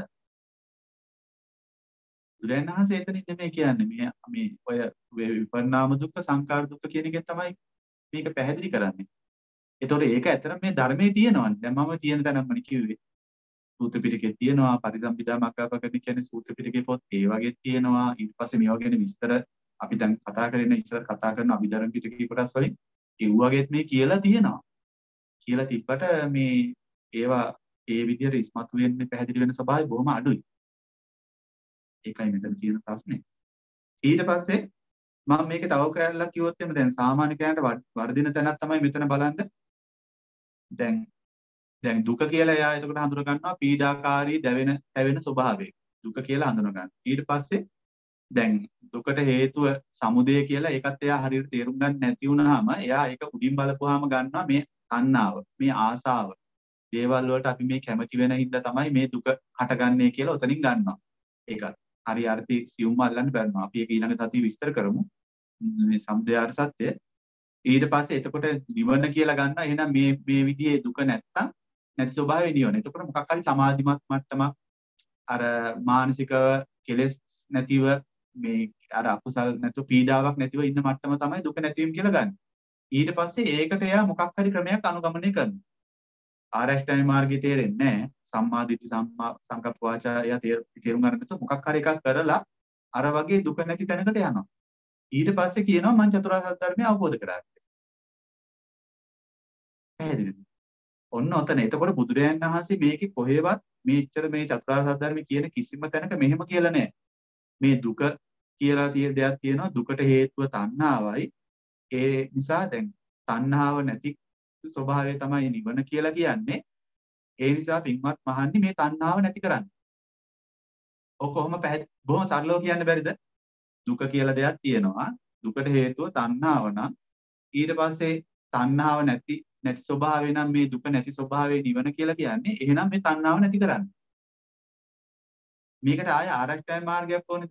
බුදුරජාණන් වහන්සේ එතනින් නෙමෙයි කියන්නේ මේ මේ ඔය විපරිණාම දුක්ඛ සංකාර දුක්ඛ කියන එකෙන් තමයි මේක පැහැදිලි කරන්නේ. ඒතකොට ඒක ඇත්තටම මේ ධර්මයේ තියෙනවනේ. දැන් මම තියෙන තැනම කිව්වේ. සූත්‍ර පිටකේ තියෙනවා, පරිසම්පදා මග්ගපගති කියන්නේ සූත්‍ර පිටකේ පොත් ඒ වගේ තියෙනවා. ඊට පස්සේ මේ වගේ විස්තර අපි දැන් කතා කරගෙන ඉස්සර කතා කරන අභිධර්ම පිටකේ කොටස් වලින් ඒ වගේත් මේ කියලා තියෙනවා. කියලා තිබ්බට මේ ඒවා ඒ විදිහට ඉස්මතු වෙන්නේ පැහැදිලි වෙන ස්වභාවය බොහොම අඩුයි. ඒකයි මෙතන තියෙන ප්‍රශ්නේ. ඊට පස්සේ මම මේක තව කැලලක් කිව්වොත් එimhe දැන් සාමාන්‍ය කෙනාට වර්ධින තැනක් තමයි මෙතන බලන්න. දැන් දැන් දුක කියලා එයා එතකොට හඳුන ගන්නවා පීඩාකාරී දැවෙන හැවෙන ස්වභාවය. දුක කියලා හඳුන ගන්න. ඊට පස්සේ දැන් දුකට හේතුව සමුදය කියලා ඒකත් එයා හරියට තේරුම් ගන්න නැති වුනහම එයා ඒක උඩින් බලපුවාම ගන්නවා මේ තණ්හාව, මේ ආසාව. දේවල් වලට අපි මේ කැමති වෙන හින්දා තමයි මේ දුක හටගන්නේ කියලා උතනින් ගන්නවා. ඒකත් හරි අර්ථي සියුම්ව අල්ලන්න බැරිනවා. අපි ඒක ඊළඟ සතියේ විස්තර කරමු. මේ සමුදයාර සත්‍ය. ඊට පස්සේ එතකොට නිවන කියලා ගන්නවා. එහෙනම් මේ මේ විදිහේ දුක නැත්තම් නැති ස්වභාවය නිවන. එතකොට මොකක් හරි සමාධිමත් මට්ටමක් අර මානසික කෙලෙස් නැතිව මේ අර අකුසල් නැතු පීඩාවක් නැතිව ඉන්න මට්ටම තමයි දුක නැතිවීම කියලා ගන්න. ඊට පස්සේ ඒකට එයා මොකක් හරි ක්‍රමයක් අනුගමනය කරනවා. ආරෂ්ඨායි මාර්ගය තේරෙන්නේ නැහැ. සම්මා දිට්ඨි සම්මා සංකප්ප වාචා එයා තේරුම් ගන්න නැතුව මොකක් හරි එකක් කරලා අර වගේ දුක නැති තැනකට යනවා. ඊට පස්සේ කියනවා මං චතුරාර්ය සත්‍ය ධර්මය අවබෝධ කරා කියලා. පැහැදිලිද? ඔන්න ඔතන. එතකොට බුදුරජාණන් වහන්සේ මේකේ කොහෙවත් මේච්චර මේ චතුරාර්ය සත්‍ය ධර්මය කියන කිසිම තැනක මෙහෙම කියලා නැහැ. මේ දුක කියලා තියෙන දෙයක් තියෙනවා. දුකට හේතුව තණ්හාවයි. ඒ නිසා දැන් තණ්හාව නැති ස්වභාවය තමයි නිවන කියලා කියන්නේ. ඒ නිසා පින්වත් මහන්නේ මේ තණ්හාව නැති කරන්න. ඔක කොහොම බොහොම සරලව කියන්න බැරිද? දුක කියලා දෙයක් තියෙනවා. දුකට හේතුව තණ්හාව නම් ඊට පස්සේ තණ්හාව නැති නැති ස්වභාවය නම් මේ දුක නැති ස්වභාවය නිවන කියලා කියන්නේ. එහෙනම් මේ තණ්හාව නැති කරන්න. මේකට ආය ආරෂ්ඨාය මාර්ගයක් ඕනේද?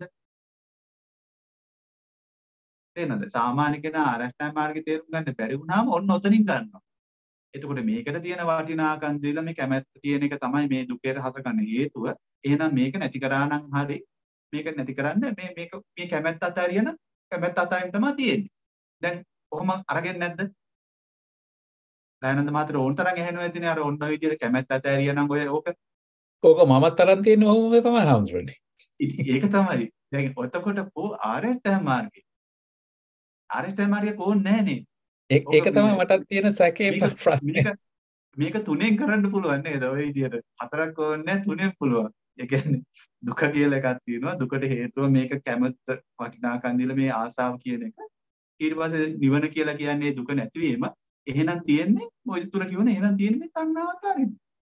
තේනද? සාමාන්‍ය කෙනා ආරෂ්ඨාය මාර්ගේ තේරුම් ගන්න බැරි වුණාම ඔන්න ඔතනින් ගන්නවා. එතකොට මේකට තියෙන වටිනාකම් දීලා මේ කැමැත්ත තියෙන එක තමයි මේ දුකේට හසගන්න හේතුව. එහෙනම් මේක නැති කරා නම් හරි මේක නැති කරන්න මේ මේක මේ කැමැත්ත අතරියන කැමැත්ත අතරින් තමයි තියෙන්නේ. දැන් කොහොම අරගෙන නැද්ද? දයනන්ද මාත්‍ර ඕන තරම් ඇහෙනවා ඇතිනේ අර ඔන්න ඔය විදිහට කැමැත්ත අතරිය නම් ඔය ඕක ඕක මමත් තරම් තියෙන ඕම තමයි හඳුරන්නේ. ඉතින් ඒක තමයි. දැන් ඔතකොට පො ආරෂ්ඨාය මාර්ගේ. ආරෂ්ඨාය මාර්ගේ කොහොන්නේ නැහනේ. ඒක තමයි මටත් තියෙන සැකේ ප්‍රශ්නේ. මේක තුනෙන් කරන්න පුළුවන් නේද? ඔය විදිහට හතරක් ඕනේ නැහැ තුනෙන් පුළුවන්. ඒ කියන්නේ දුක කියලා එකක් තියෙනවා. දුකට හේතුව මේක කැමැත්ත වටිනාකම් දීලා මේ ආසාව කියන එක. ඊට පස්සේ නිවන කියලා කියන්නේ දුක නැතිවීම. එහෙනම් තියෙන්නේ ඔය තුන කියවන එහෙනම් තියෙන්නේ මේ තණ්හාව අතරින්.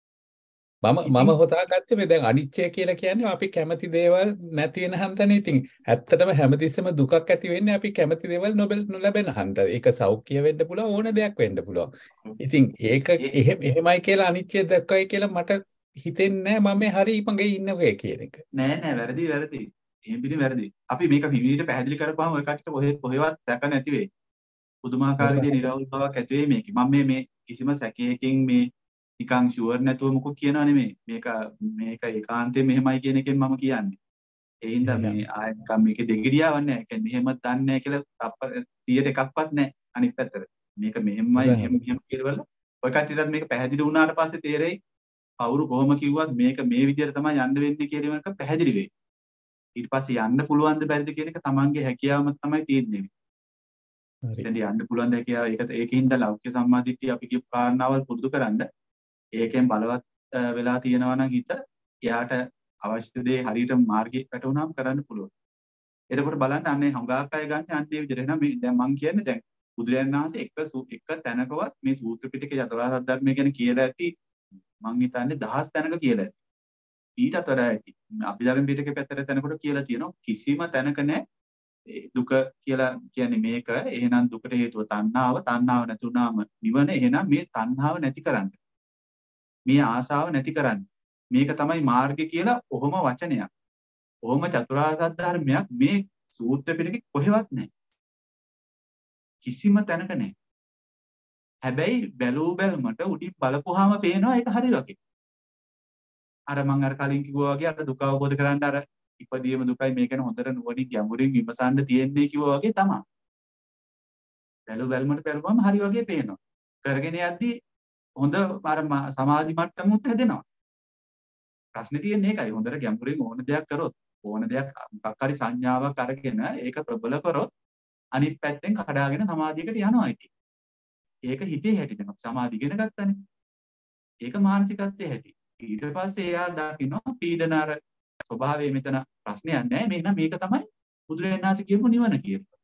මම මම හොතාගත්තේ මේ දැන් අනිත්‍ය කියලා කියන්නේ අපි කැමති දේවල් නැති වෙන හන්දනේ. ඉතින් ඇත්තටම හැමතිස්සෙම දුකක් ඇති වෙන්නේ අපි කැමති දේවල් නොලැබෙන හන්ද. ඒක සෞඛ්‍ය වෙන්න පුළුවන් ඕන දෙයක් වෙන්න පුළුවන්. ඉතින් ඒක එහෙම එහෙමයි කියලා අනිත්‍ය දැක්කයි කියලා මට හිතෙන්නේ නැහැ මම හරි මගේ ඉන්නේ කියන එක. නෑ නෑ වැරදි වැරදි. එහෙම පිළි වැරදි. අපි මේක විවිධ පැහැදිලි කරපුවාම ඔය කට්ටියට කොහෙ කොහෙවත් සැක නැති වෙයි. පුදුමාකාර විදිහේ නිරවුල් බවක් ඇති වෙයි මේකේ. මම මේ මේ කිසිම සැකයකින් මේ නිකන් ෂුවර් නැතුව මොකක් කියනවා නෙමෙයි. මේක මේක ඒකාන්තයෙන් මෙහෙමයි කියන එකෙන් මම කියන්නේ. ඒ හින්දා මේ ආයෙ නිකන් මේකේ දෙගිඩියාවක් නැහැ. ඒ කියන්නේ මෙහෙම දන්නේ නැහැ කියලා තප්පර සියයට එකක්වත් නැහැ අනිත් පැත්තට. මේක මෙහෙමයි මෙහෙම මෙහෙම කියලා ඔය කට්ටියටත් මේක පැහැදිලි වුණාට පස්සේ තේරෙයි කවුරු කොහොම කිව්වත් මේක මේ විදිහට තමයි යන්න වෙන්නේ කියන එක පැහැදිලි වෙයි. ඊට පස්සේ යන්න පුළුවන්ද බැරිද කියන එක තමන්ගේ හැකියාවම තමයි තියෙන්නේ. හරි. එතෙන්ට යන්න පුළුවන් ද කියලා ඒක ඒකින්ද ලෞකික සම්මාදිට්ඨිය අපි කියපු කාරණාවල් පුරුදු කරන්න. ඒකෙන් බලවත් වෙලා තියෙනවා නම් හිත එයාට අවශ්‍ය දේ හරියට මාර්ගයට වැටුණාම කරන්න පුළුවන්. එතකොට බලන්න අන්නේ හුඟක් අය ගන්න අන්නේ විදිහට. එහෙනම් මේ දැන් මම කියන්නේ දැන් බුදුරජාණන් වහන්සේ එක එක තැනකවත් මේ සූත්‍ර පිටකේ චතුරාර්ය සත්‍ය ධර්මය ගැන කියලා ඇති මං හිතන්නේ දහස් තැනක කියලා ඇති. ඊටත් වඩා ඇති. අපි ධර්ම පිටකේ පැත්තට තැනකට කියලා තියෙනවා කිසිම තැනක නැහැ දුක කියලා කියන්නේ මේක. එහෙනම් දුකට හේතුව තණ්හාව. තණ්හාව නැතුණාම නිවන. එහෙනම් මේ තණ්හාව නැති කරන්න. මේ ආසාව නැති කරන්න. මේක තමයි මාර්ගය කියලා ඔහොම වචනයක්. ඔහොම චතුරාර්ය සත්‍ය ධර්මයක් මේ සූත්‍ර පිටකේ කොහෙවත් නැහැ. කිසිම තැනක නැහැ. හැබැයි බැලූ බැලමට උඩින් බලපුවාම පේනවා ඒක හරි වගේ. අර මං අර කලින් කිව්වා වගේ අර දුක අවබෝධ කරගන්න අර ඉපදීම දුකයි මේකන හොඳට නුවණින් ගැඹුරින් විමසන්න තියෙන්නේ කිව්වා වගේ තමයි. බැලූ බැලමට බැලුවම හරි වගේ පේනවා. කරගෙන යද්දී හොඳ අර සමාධි මට්ටමුත් හැදෙනවා. ප්‍රශ්නේ තියෙන්නේ ඒකයි. හොඳට ගැඹුරින් ඕන දෙයක් කරොත් ඕන දෙයක් මොකක් හරි සංඥාවක් අරගෙන ඒක ප්‍රබල කරොත් අනිත් පැත්තෙන් කඩාගෙන සමාධියකට යනවා ඉතින්. ඒක හිතේ හැටි දැන් සමාධි ඉගෙන ගන්නනේ. ඒක මානසිකත්වයේ හැටි. ඊට පස්සේ එයා දකිනවා පීඩන අර ස්වභාවයේ මෙතන ප්‍රශ්නයක් නැහැ. මේක මේක තමයි බුදුරජාණන් වහන්සේ කියපු නිවන කියලා.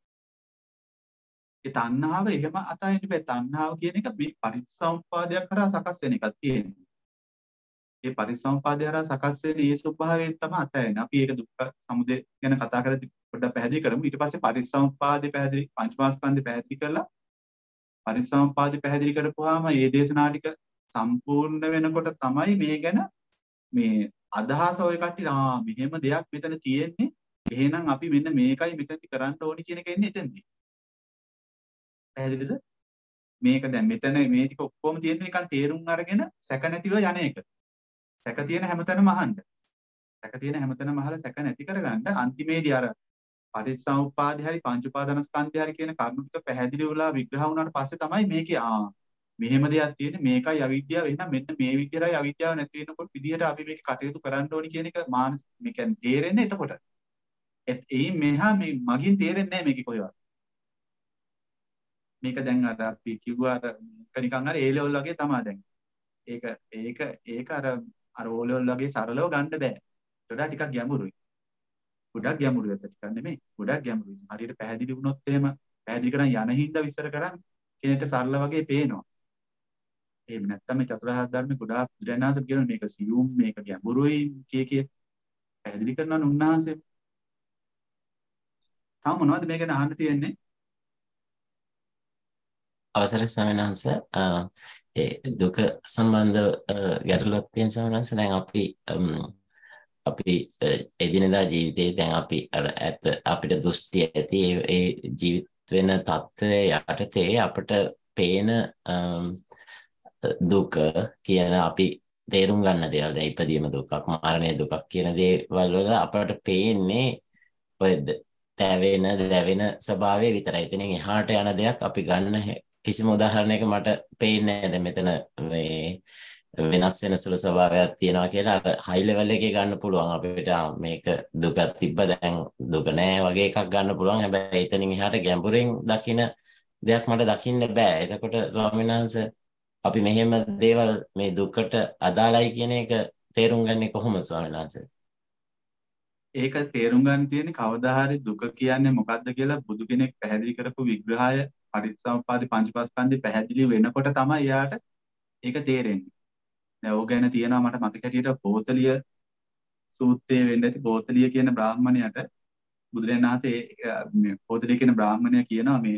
ඒ තණ්හාව එහෙම අතහින්න බෑ. තණ්හාව කියන එක මේ පරිසම්පාදයක් කරා සකස් වෙන එකක් තියෙනවා. ඒ පරිසම්පාදය හරහා සකස් වෙන ඒ ස්වභාවයෙන් තමයි අතහැරෙන්නේ. අපි ඒක දුක්ඛ සමුදය ගැන කතා කරද්දී පොඩ්ඩක් පැහැදිලි කරමු. ඊට පස්සේ පරිසම්පාදේ පැහැදිලි පංචමාස්කන්ධේ පැහැදිලි කරලා පරිසම්පාදේ පැහැදිලි කරපුවාම මේ දේශනා ටික සම්පූර්ණ වෙනකොට තමයි මේ ගැන මේ අදහස ඔය කට්ටිය ආ මෙහෙම දෙයක් මෙතන තියෙන්නේ. එහෙනම් අපි මෙන්න මේකයි මෙතනදි කරන්න ඕනි කියන එක එන්නේ එතෙන්දී. පැහැදිලිද? මේක දැන් මෙතන මේ ටික ඔක්කොම තියෙන නිකන් තේරුම් අරගෙන සැක නැතිව යන එක. සැක තියෙන හැමතැනම අහන්න. සැක තියෙන හැමතැනම අහලා සැක නැති කරගන්න අන්තිමේදී අර පටිච්චසමුප්පාදේ හරි පංච උපාදානස්කන්ධය හරි කියන කරුණු ටික පැහැදිලි වෙලා විග්‍රහ වුණාට පස්සේ තමයි මේකේ ආ මෙහෙම දෙයක් තියෙන්නේ මේකයි අවිද්‍යාව එහෙනම් මෙන්න මේ විදිහටයි අවිද්‍යාව නැති වෙනකොට විදිහට අපි මේක කටයුතු කරන්න ඕනි කියන එක මානස මේ කියන්නේ තේරෙන්නේ එතකොට. ඒ මෙහා මේ මගින් තේරෙන්නේ නැහැ මේකේ කොහෙවත්. මේක දැන් අර අපි කිව්වා අර නිකන් අර ඒ ලෙවල් වගේ තමයි දැන්. ඒක ඒක ඒක අර අර ඕ ලෙවල් වගේ සරලව ගන්න බෑ. ඒකට ටිකක් ගැඹුරුයි. ගොඩක් ගැඹුරුයි ඒක ටිකක් නෙමෙයි. ගොඩක් ගැඹුරුයි. හරියට පැහැදිලි වුණොත් එහෙම පැහැදිලි කරන් යන හින්දා විස්තර කරන් කෙනෙක්ට සරල වගේ පේනවා. එහෙම නැත්නම් මේ චතුරාර්ය ධර්ම ගොඩාක් බුදුරජාණන් වහන්සේ කියන මේක සියුම් මේක ගැඹුරුයි කිය කිය පැහැදිලි කරනවා උන්වහන්සේ. තාම මොනවද මේක ගැන අහන්න තියෙන්නේ? අවසරයි ස්වාමීන් වහන්සේ ඒ දුක සම්බන්ධ ගැටලුවක් තියෙන ස්වාමීන් වහන්සේ දැන් අපි අපි එදිනෙදා ජීවිතේ දැන් අපි අර ඇත්ත අපිට දෘෂ්ටි ඇති ඒ ජීවිත වෙන තත්ත්වයේ යටතේ අපිට පේන දුක කියන අපි තේරුම් ගන්න දේවල් දැන් ඉපදීම දුකක් මරණය දුකක් කියන දේවල් වල අපට පේන්නේ ඔය තැවෙන දැවෙන ස්වභාවය විතරයි. එතනින් එහාට යන දෙයක් අපි ගන්න කිසිම උදාහරණයක මට පේන්නේ නැහැ. දැන් මෙතන මේ වෙනස් වෙන සුළු ස්වභාවයක් තියෙනවා කියලා අර හයි ලෙවල් එකේ ගන්න පුළුවන් අපිට මේක දුකක් තිබ්බ දැන් දුක නෑ වගේ එකක් ගන්න පුළුවන්. හැබැයි එතනින් එහාට ගැඹුරින් දකින දෙයක් මට දකින්න බෑ. එතකොට ස්වාමීන් වහන්සේ අපි මෙහෙම දේවල් මේ දුකට අදාළයි කියන එක තේරුම් ගන්නේ කොහොමද ස්වාමීන් වහන්සේ? ඒක තේරුම් ගන්න තියෙන්නේ කවදා හරි දුක කියන්නේ මොකක්ද කියලා බුදු කෙනෙක් පැහැදිලි කරපු විග්‍රහය පටිච්චසමුප්පාද පංචස්කන්ධය පැහැදිලි වෙනකොට තමයි යාට ඒක තේරෙන්නේ. දැන් ඕක ගැන තියෙනවා මට මතක හැටියට බෝතලිය සූත්‍රයේ වෙන්න ඇති. බෝතලිය කියන බ්‍රාහ්මණයට බුදුරජාණන් වහන්සේ මේ බෝතලිය කියන බ්‍රාහ්මණයා කියනවා මේ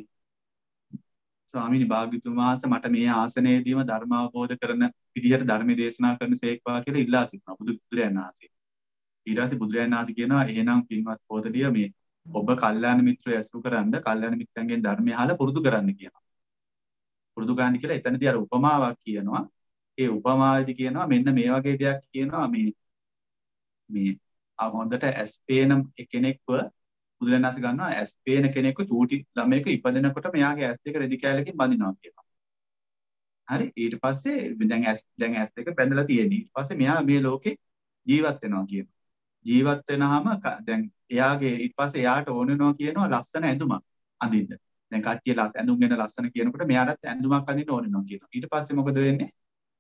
ස්වාමීනි භාග්‍යවතුන් වහන්සේ මට මේ ආසනයේදීම ධර්ම අවබෝධ කරන විදිහට ධර්ම දේශනා කරන සේක්වා කියලා ඉල්ලා සිටිනවා බුදුරජාණන් වහන්සේ. ඊට පස්සේ බුදුරජාණන් වහන්සේ කියනවා එහෙනම් පින්වත් බෝතලිය මේ ඔබ කල්යාණ මිත්‍රය ඇසුරු කරන්ද කල්යාණ මිත්‍රයන්ගෙන් ධර්මය අහලා පුරුදු කරන්න කියනවා. පුරුදු ගන්න කියලා එතනදී අර උපමාවක් කියනවා. ඒ උපමාවේදී කියනවා මෙන්න මේ වගේ දෙයක් කියනවා මේ මේ හොඳට ඇස් පේන කෙනෙක්ව බුදුරජාණන් වහන්සේ ගන්නවා ඇස් පේන කෙනෙක්ව චූටි ළමයෙක් ඉපදෙනකොට මෙයාගේ ඇස් දෙක රෙදි කෑල්ලකින් බඳිනවා කියනවා. හරි ඊට පස්සේ දැන් ඇස් දැන් ඇස් දෙක බැඳලා තියෙන්නේ. ඊට පස්සේ මෙයා මේ ලෝකේ ජීවත් වෙනවා කියනවා. ජීවත් වෙනහම දැන් එයාගේ ඊට පස්සේ එයාට ඕන වෙනවා කියනවා ලස්සන ඇඳුමක් අඳින්න. දැන් කට්ටිය ඇඳුම් ගැන ලස්සන කියනකොට මෙයාටත් ඇඳුමක් අඳින්න ඕන වෙනවා කියනවා. ඊට පස්සේ මොකද වෙන්නේ?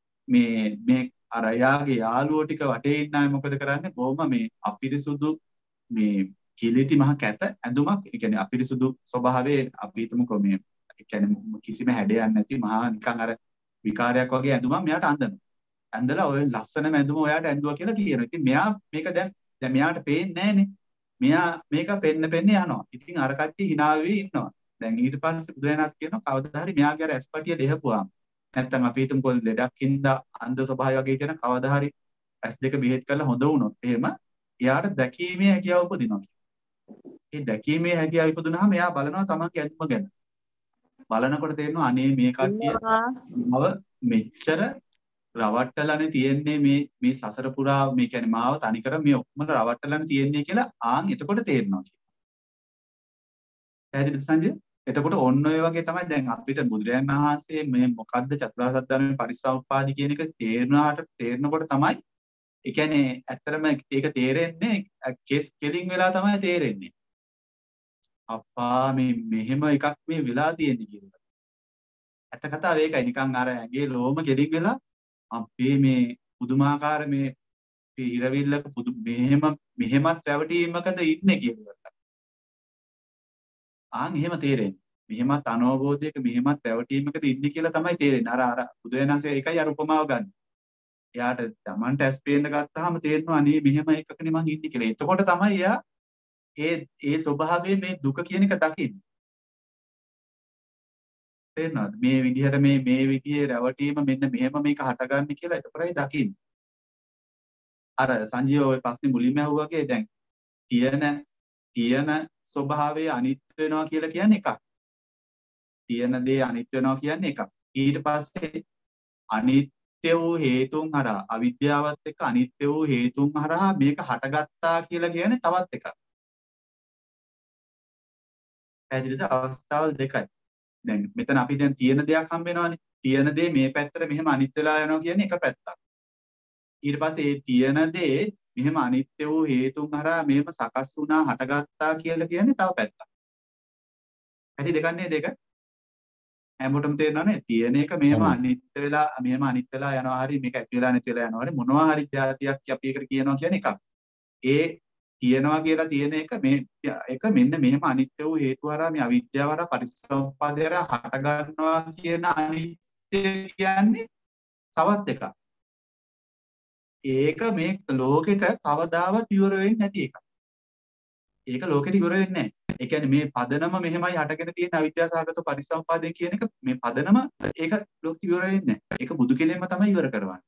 මේ මේ අර යාගේ යාළුවෝ ටික වටේ ඉන්න අය මොකද කරන්නේ බොහොම මේ අපිරිසුදු මේ කිලිටි මහ කැත ඇඳුමක් ඒ කියන්නේ අපිරිසුදු ස්වභාවයේ අපි හිතමුකෝ මේ ඒ කියන්නේ කිසිම හැඩයක් නැති මහා නිකන් අර විකාරයක් වගේ ඇඳුමක් මෙයාට අඳිනවා. ඇඳලා ඔය ලස්සනම ඇඳුම ඔයාට ඇඳුවා කියලා කියනවා. ඉතින් මෙයා මේක දැන් දැන් මෙයාට පේන්නේ නැහනේ. මෙයා මේක පෙන්න පෙන්න යනවා. ඉතින් අර කට්ටිය hina වෙවි ඉන්නවා. දැන් ඊට පස්සේ බුදුරජාණන් කියනවා කවදා හරි මෙයාගේ අර ඇස්පටිය දෙහපුවාම නැත්තම් අපි හිතමු කොල් ලෙඩක් හින්දා අන්ධ ස්වභාවය වගේ කියන කවදා හරි ඇස් දෙක බෙහෙත් කරලා හොඳ වුණොත් එහෙම එයාට දැකීමේ හැකියාව උපදිනවා. ඒ දැකීමේ හැකියාව ඉපදුනහම එයා බලනවා තමන්ගේ ඇඳුම ගැන. බලනකොට තේරෙනවා අනේ මේ කට්ටිය මව මෙච්චර රවට්ටලානේ තියෙන්නේ මේ මේ සසර පුරා මේ කියන්නේ මාව තනිකර මේ ඔක්කොම රවට්ටලානේ තියෙන්නේ කියලා ආන් එතකොට තේරෙනවා කියනවා. පැහැදිලිද සංජය? එතකොට ඔන්න ඔය වගේ තමයි දැන් අපිට බුදුරජාණන් වහන්සේ මේ මොකද්ද චතුරාර්ය සත්‍ය ධර්මයේ පරිසම්පාදි කියන එක තේරුණාට තේරෙනකොට තමයි ඒ කියන්නේ ඇත්තටම ඒක තේරෙන්නේ කෙස් කෙලින් වෙලා තමයි තේරෙන්නේ. අප්පා මේ මෙහෙම එකක් මේ වෙලා තියෙන්නේ කියලා. ඇත්ත කතාව ඒකයි නිකන් අර ඇඟේ ලෝම කෙලින් වෙලා අපේ මේ පුදුමාකාර මේ හිරවිල්ලක පුදු මෙහෙම මෙහෙමත් රැවටීමකද ඉන්නේ කියලා. ආන් එහෙම තේරෙන්නේ. මෙහෙමත් අනවබෝධයක මෙහෙමත් රැවටීමකද ඉන්නේ කියලා තමයි තේරෙන්නේ. අර අර බුදුරජාණන්සේ ඒකයි අර උපමාව ගන්න. එයාට Tamanට ඇස් පේන්න ගත්තාම තේරෙනවා අනේ මෙහෙම එකකනේ මං ඉන්නේ කියලා. එතකොට තමයි එයා ඒ ඒ ස්වභාවයේ මේ දුක කියන එක දකින්නේ. තේරෙනවද? මේ විදිහට මේ මේ විදිහේ රැවටීම මෙන්න මෙහෙම මේක හටගන්නේ කියලා එතකොටයි දකින්නේ. අර සංජීව ඔය ප්‍රශ්නේ මුලින්ම අහුවාගේ දැන් තියෙන තියෙන ස්වභාවය අනිත්‍ය වෙනවා කියලා කියන්නේ එකක්. තියෙන දේ අනිත්‍ය වෙනවා කියන්නේ එකක්. ඊට පස්සේ අනිත්‍ය වූ හේතුන් හරහා අවිද්‍යාවත් එක්ක අනිත්‍ය වූ හේතුන් හරහා මේක හටගත්තා කියලා කියන්නේ තවත් එකක්. පැහැදිලිද? අවස්ථාවල් දෙකයි. දැන් මෙතන අපි දැන් තියෙන දෙයක් හම්බ වෙනවානේ. තියෙන දේ මේ පැත්තට මෙහෙම අනිත්‍ය වෙලා යනවා කියන්නේ එක පැත්තක්. ඊට පස්සේ මේ තියෙන දේ මෙහෙම අනිත්‍ය වූ හේතුන් හරහා මෙහෙම සකස් වුණා හටගත්තා කියලා කියන්නේ තව පැත්තක්. ඇයි දෙකන්නේ දෙක? හැමෝටම තේරෙනවනේ තියෙන එක මෙහෙම අනිත්‍ය වෙලා මෙහෙම අනිත්‍ය වෙලා යනවා හරි මේක ඇති වෙලා නැති වෙලා යනවා හරි මොනවා හරි જાතියක් අපි එකට කියනවා කියන්නේ එකක්. ඒ තියෙනවා කියලා තියෙන එක මේ එක මෙන්න මෙහෙම අනිත්‍ය වූ හේතු හරහා මේ අවිද්‍යාව හරහා පරිසම්පාදය හරහා හට ගන්නවා කියන අනිත්‍ය කියන්නේ තවත් එකක්. ඒක මේ ලෝකෙට කවදාවත් ඉවර වෙන්නේ නැති එකක්. ඒක ලෝකෙට ඉවර වෙන්නේ නැහැ. ඒ කියන්නේ මේ පදනම මෙහෙමයි හටගෙන තියෙන අවිද්‍යාසහගත පරිසම්පාදේ කියන එක මේ පදනම ඒක ලෝකෙ ඉවර වෙන්නේ නැහැ. ඒක බුදු කෙනෙක්ම තමයි ඉවර කරවන්නේ.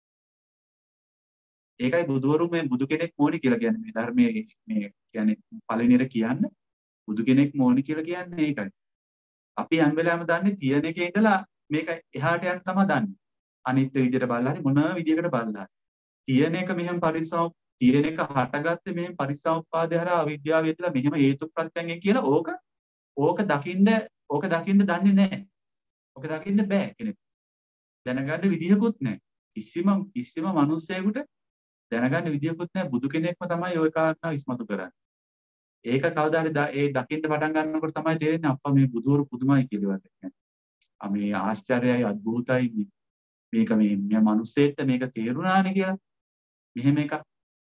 ඒකයි බුදුවරු මේ බුදු කෙනෙක් මොණි කියලා කියන්නේ මේ ධර්මයේ මේ කියන්නේ පළවෙනියට කියන්න බුදු කෙනෙක් මොණි කියලා කියන්නේ ඒකයි. අපි හැම වෙලාවෙම දන්නේ තියෙන එකේ ඉඳලා මේක එහාට යන්න තමයි දන්නේ. අනිත්‍ය විදියට බලලා හරි මොන විදියකට බලලා. තියෙන එක මෙහෙම පරිසම් තියෙන එක හටගත්තේ මෙහෙම පරිසම්පාදේ හරහා අවිද්‍යාව විතලා මෙහෙම හේතු ප්‍රත්‍යයෙන් කියලා ඕක ඕක දකින්න ඕක දකින්න දන්නේ නැහැ. ඕක දකින්න බෑ කෙනෙක්. දැනගන්න විදියකුත් නැහැ. කිසිම කිසිම මිනිස්සෙකුට දැනගන්න විදියකුත් නැහැ. බුදු කෙනෙක්ම තමයි ওই කාරණා ඉස්මතු කරන්නේ. ඒක කවදා හරි ඒ දකින්න පටන් ගන්නකොට තමයි තේරෙන්නේ අප්පා මේ බුදුවරු පුදුමයි කියලා කියන්නේ. ආ මේ ආශ්චර්යයි අద్භූතයි මේක මේ මේ මිනිස්සෙට මේක තේරුණානේ කියලා. මෙහෙම එකක්.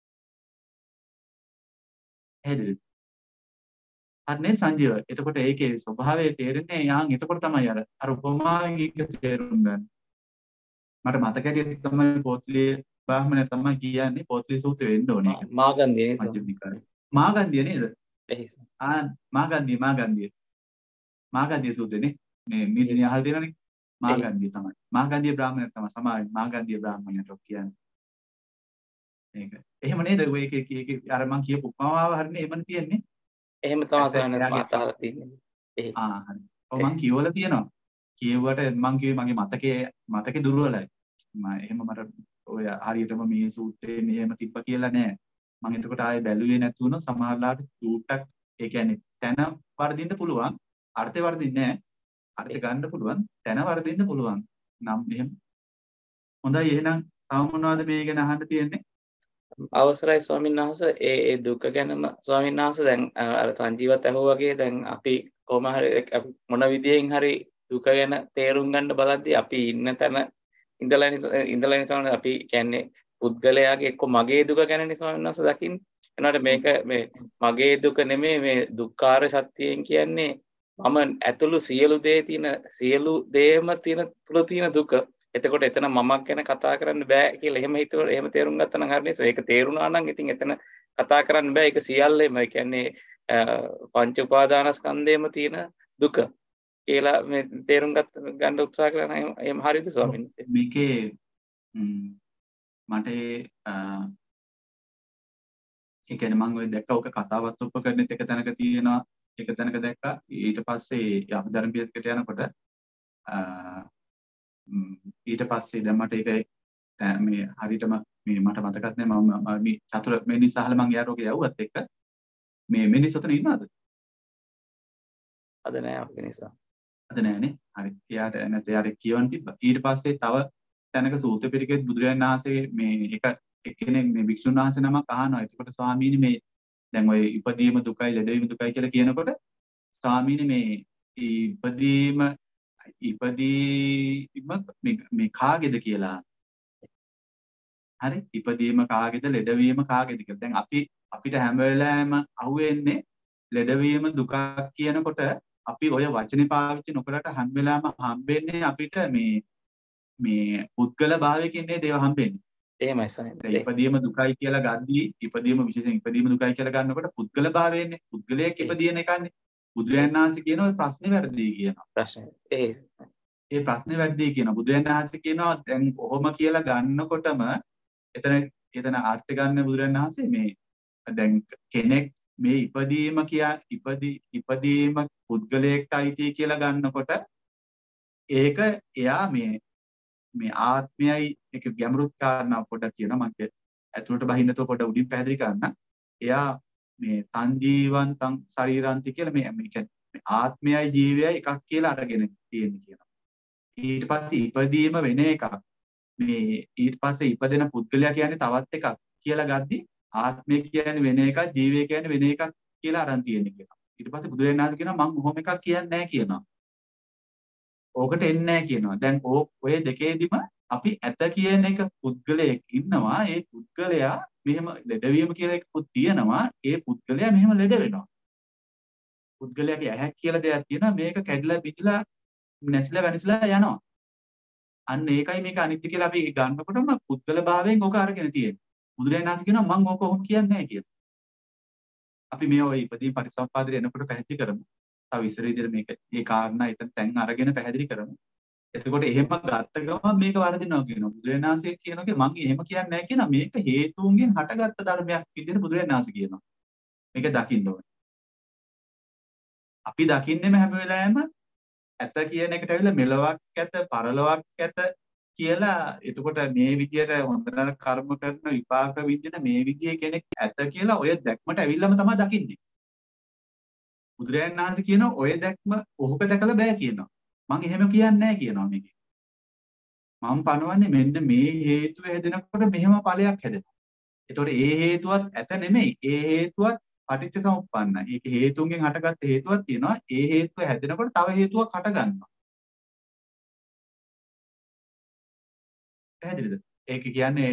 හැදෙන්නේ. අනේ සංජීව. එතකොට ඒකේ ස්වභාවය තේරෙන්නේ යාන් එතකොට තමයි අර අර උපමාවෙන් ඒක තේරුම් ගන්න. මට මතක හැටියට තමයි පොත්ලියේ බ්‍රාහ්මණය තමයි කියන්නේ පොත්ලි සූත්‍රය වෙන්න ඕනේ ඒක. මාගන්ධිය නේද? මජ්ක්‍ධිමනිකායේ. මාගන්ධිය නේද? එහිස්. ආ මාගන්ධිය මාගන්ධිය. මාගන්ධිය සූත්‍රනේ. මේ මේ දින අහලා තියෙනවනේ. මාගන්ධිය තමයි. මාගන්ධිය බ්‍රාහ්මණය තමයි සමාවෙන් මාගන්ධිය බ්‍රාහ්මණයට කියන්නේ. ඒක. එහෙම නේද? ඔය එක එක එක අර මං කියපු උපමාව හරිනේ එහෙමනේ තියෙන්නේ. එහෙම තමයි සයන්ස් මාත් අහලා තියෙන්නේ. එහේ. ආ හරි. ඔව් මං කියවලා තියෙනවා. කියුවට මං කිව්වේ මගේ මතකයේ මතකේ දුර්වලයි. මම එහෙම මට ඔය හරියටම මේ සූත්‍රයේ මෙහෙම තිබ්බ කියලා නෑ. මම එතකොට ආයේ බැලුවේ නැති වුණා සමහරලාට සූට්ටක් ඒ කියන්නේ තැන වර්ධින්න පුළුවන්. අර්ථය වර්ධින්නේ නෑ. අර්ථය ගන්න පුළුවන්. තැන වර්ධින්න පුළුවන්. නම් එහෙම. හොඳයි එහෙනම් තව මොනවද මේ ගැන අහන්න තියෙන්නේ? අවසරයි ස්වාමීන් වහන්සේ ඒ ඒ දුක ගැනම ස්වාමීන් වහන්සේ දැන් අර සංජීවත් ඇහුවා වගේ දැන් අපි කොහොම හරි මොන විදියෙන් හරි දුක ගැන තේරුම් ගන්න බලද්දී අපි ඉන්න තැන ඉඳලා ඉඳලා තමයි අපි කියන්නේ පුද්ගලයාගේ එක්ක මගේ දුක ගැනනේ ස්වාමීන් වහන්සේ දකින්නේ. එනවාට මේක මේ මගේ දුක නෙමෙයි මේ දුක්ඛාර සත්‍යයෙන් කියන්නේ මම ඇතුළු සියලු දේ තියෙන සියලු දේම තියෙන තුල තියෙන දුක. එතකොට එතන මමක් ගැන කතා කරන්න බෑ කියලා එහෙම හිතුව එහෙම තේරුම් ගත්තා නම් හරිනේ. ඒක තේරුණා නම් ඉතින් එතන කතා කරන්න බෑ. ඒක සියල්ලම ඒ කියන්නේ පංච උපාදානස්කන්ධයේම තියෙන දුක කියලා මේ තේරුම් ගන්න ගන්න උත්සාහ කරන එහෙම හරියද ස්වාමීන් වහන්සේ? මේකේ මට ඒ කියන්නේ මම ඔය දැක්ක ඔක කතාවත් උපකරණෙත් එක තැනක තියෙනවා. එක තැනක දැක්කා. ඊට පස්සේ අභිධර්ම පිටකට යනකොට ඊට පස්සේ දැන් මට ඒක මේ හරියටම මේ මට මතකත් නෑ මම මේ චතුර මිනිස් අහලා මම යාට ඔක යවුවත් එක්ක මේ මිනිස් උතන ඉන්නවද? අද නෑ අපි නිසා. අද නෑනේ. හරි. එයාට නැත්නම් එයාට කියවන්න තිබ්බා. ඊට පස්සේ තව තැනක සූත්‍ර පිටකෙත් බුදුරජාණන් වහන්සේ මේ එක එක්කෙනෙක් මේ භික්ෂුන් වහන්සේ නමක් අහනවා. එතකොට ස්වාමීනි මේ දැන් ඔය ඉපදීම දුකයි ලෙඩවීම දුකයි කියලා කියනකොට ස්වාමීනි මේ ඉපදීම ඉපදීම මේ කාගේද කියලා. හරි ඉපදීම කාගේද ලෙඩවීම කාගේද කියලා. දැන් අපි අපිට හැම වෙලාවෙම අහුවෙන්නේ ලෙඩවීම දුකක් කියනකොට අපි ඔය වචනේ පාවිච්චි නොකරට හැම වෙලාවෙම හම්බෙන්නේ අපිට මේ මේ පුද්ගල භාවයකින් නේ දේව හම්බෙන්නේ. එහෙමයි සයින්. ඉපදීම දුකයි කියලා ගද්දී ඉපදීම විශේෂයෙන් ඉපදීම දුකයි කියලා ගන්නකොට පුද්ගල භාවයෙන්නේ පුද්ගලයෙක් ඉපදින එකන්නේ. බුදුරජාණන් වහන්සේ කියන ඔය ප්‍රශ්නේ වැරදි කියනවා. ප්‍රශ්නේ. ඒ ඒ ප්‍රශ්නේ වැරදි කියනවා. බුදුරජාණන් වහන්සේ කියනවා දැන් කොහොම කියලා ගන්නකොටම එතන එතන ආර්ථ ගන්න බුදුරජාණන් වහන්සේ මේ දැන් කෙනෙක් මේ ඉපදීම කියා ඉපදී ඉපදීම පුද්ගලයෙක්ට අයිති කියලා ගන්නකොට ඒක එයා මේ මේ ආත්මයයි එක ගැඹුරු කාරණා පොඩක් කියනවා මම ඇතුළට බහින්නතෝ පොඩ උඩින් පැහැදිලි කරන්න. එයා මේ සංජීවන්තං ශරීරාන්ති කියලා මේ මේ කියන්නේ ආත්මයයි ජීවයයි එකක් කියලා අරගෙන තියෙන්නේ කියනවා. ඊට පස්සේ ඉපදීම වෙන එකක්. මේ ඊට පස්සේ ඉපදෙන පුද්ගලයා කියන්නේ තවත් එකක් කියලා ගද්දි ආත්මය කියන්නේ වෙන එකක් ජීවය කියන්නේ වෙන එකක් කියලා අරන් තියෙන්නේ කියනවා. ඊට පස්සේ බුදුරජාණන් වහන්සේ කියනවා මම ඔහොම එකක් කියන්නේ නැහැ කියනවා. ඕකට එන්නේ නැහැ කියනවා. දැන් ඔය දෙකේදිම අපි ඇත කියන එක පුද්ගලයෙක් ඉන්නවා. ඒ පුද්ගලයා මෙහෙම ලෙඩවීම කියලා එකකුත් තියෙනවා. ඒ පුද්ගලයා මෙහෙම ලෙඩ වෙනවා. පුද්ගලයාගේ ඇහැක් කියලා දෙයක් තියෙනවා. මේක කැඩිලා බිඳිලා නැසිලා වෙනසිලා යනවා. අන්න ඒකයි මේක අනිත්‍ය කියලා අපි ගන්නකොටම පුද්ගල භාවයෙන් ඕක අරගෙන තියෙන්නේ. බුදුරජාණන් වහන්සේ කියනවා මම ඕක කොහොම කියන්නේ නැහැ කියලා. අපි මේ ඔය ඉපදී පරිසම්පාදේ එනකොට පැහැදිලි කරමු. තව ඉස්සර විදිහට මේක ඒ කාරණා එතන තැන් අරගෙන පැහැදිලි කරමු. එතකොට එහෙම ගත්ත ගමන් මේක වරදිනවා කියනවා. බුදුරජාණන් වහන්සේ කියනවාගේ මම එහෙම කියන්නේ නැහැ කියනවා. මේක හේතුන්ගෙන් හටගත්ත ධර්මයක් විදිහට බුදුරජාණන් වහන්සේ කියනවා. මේක දකින්න ඕනේ. අපි දකින්නේම හැම වෙලාවෙම ඇත කියන එකට ඇවිල්ලා මෙලොවක් ඇත පරලොවක් ඇත කියලා. එතකොට මේ විදියට හොඳට කර්ම කරන විපාක විඳින මේ විදියේ කෙනෙක් ඇත කියලා ඔය දැක්මට ඇවිල්ලාම තමයි දකින්නේ. බුදුරජාණන් වහන්සේ කියනවා ඔය දැක්ම ඔහුක දැකලා බෑ කියනවා. මම එහෙම කියන්නේ නැහැ කියනවා මේකේ. මම පනවන්නේ මෙන්න මේ හේතුව හැදෙනකොට මෙහෙම ඵලයක් හැදෙනවා. ඒතකොට ඒ හේතුවත් ඇත නෙමෙයි. ඒ හේතුවත් පටිච්ච සමුප්පන්නයි. ඒක හේතුන්ගෙන් හටගත්ත හේතුවක් තියෙනවා. ඒ හේතුව හැදෙනකොට තව හේතුවක් හට ගන්නවා. පැහැදිලිද? ඒක කියන්නේ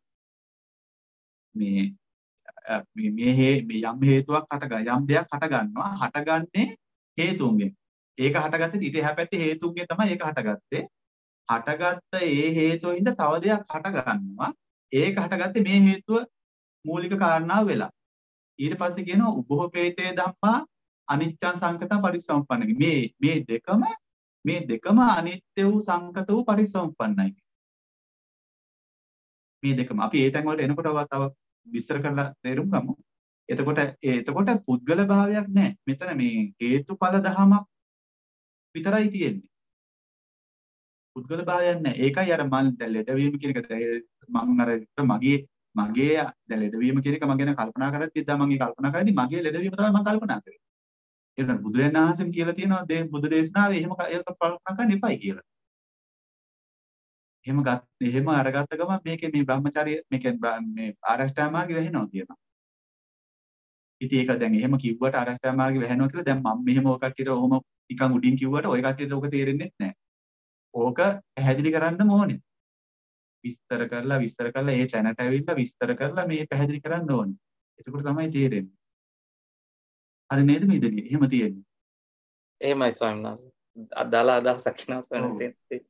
මේ මේ මේ යම් හේතුවක් හට යම් දෙයක් හට ගන්නවා. හටගන්නේ හේතුන්ගෙන්. ඒක හටගත්තේ ඊට එහා පැත්තේ හේතුන්ගෙන් තමයි ඒක හටගත්තේ. හටගත්ත ඒ හේතුවින්ද තව දෙයක් හට ගන්නවා. ඒක හටගත්තේ මේ හේතුව මූලික කාරණාව වෙලා. ඊට පස්සේ කියනවා උභෝපේතේ ධම්මා අනිච්චං සංකතං පරිසම්පන්නයි. මේ මේ දෙකම මේ දෙකම අනිත්‍ය වූ සංකත වූ පරිසම්පන්නයි. මේ දෙකම අපි ඒ තැන් වලට එනකොට තව විස්තර කරලා තේරුම් ගමු. එතකොට එතකොට පුද්ගල භාවයක් නැහැ. මෙතන මේ හේතුඵල ධමයක් විතරයි තියෙන්නේ. පුද්ගල භාවයක් නැහැ. ඒකයි අර මම දැන් ලෙඩවීම කියන එක මම අර මගේ මගේ දැන් ලෙඩවීම කියන එක මම ගැන කල්පනා කරද්දී ඉතින් මම ඒ කල්පනා කරද්දී මගේ ලෙඩවීම තමයි මම කල්පනා කරේ. ඒක බුදුරජාණන් වහන්සේම කියලා තියෙනවා දේ බුදු දේශනාවේ එහෙම ඒක කල්පනා කරන්න එපයි කියලා. එහෙම ගත් එහෙම අරගත්ත ගමන් මේකේ මේ බ්‍රහ්මචාරී මේකේ මේ ආරෂ්ඨා මාර්ගය වැහෙනවා කියනවා. ඉතින් ඒක දැන් එහෙම කිව්වට ආරෂ්ඨා මාර්ගය වැහෙනවා කියලා දැන් මම මෙහෙම ඔය කට්ටියට ඔහොම නිකන් උඩින් කිව්වට ඔය කට්ටියට ඕක තේරෙන්නේ නැහැ. ඕක පැහැදිලි කරන්න ඕනේ. විස්තර කරලා විස්තර කරලා ඒ තැනට ඇවිල්ලා විස්තර කරලා මේ පැහැදිලි කරන්න ඕනේ. එතකොට තමයි තේරෙන්නේ. හරි නේද මේදදී? එහෙම තියෙන්නේ. එහෙමයි ස්වාමීන් වහන්සේ. අදාළ අදහසක් වෙනවා ස්වාමීන් වහන්සේ.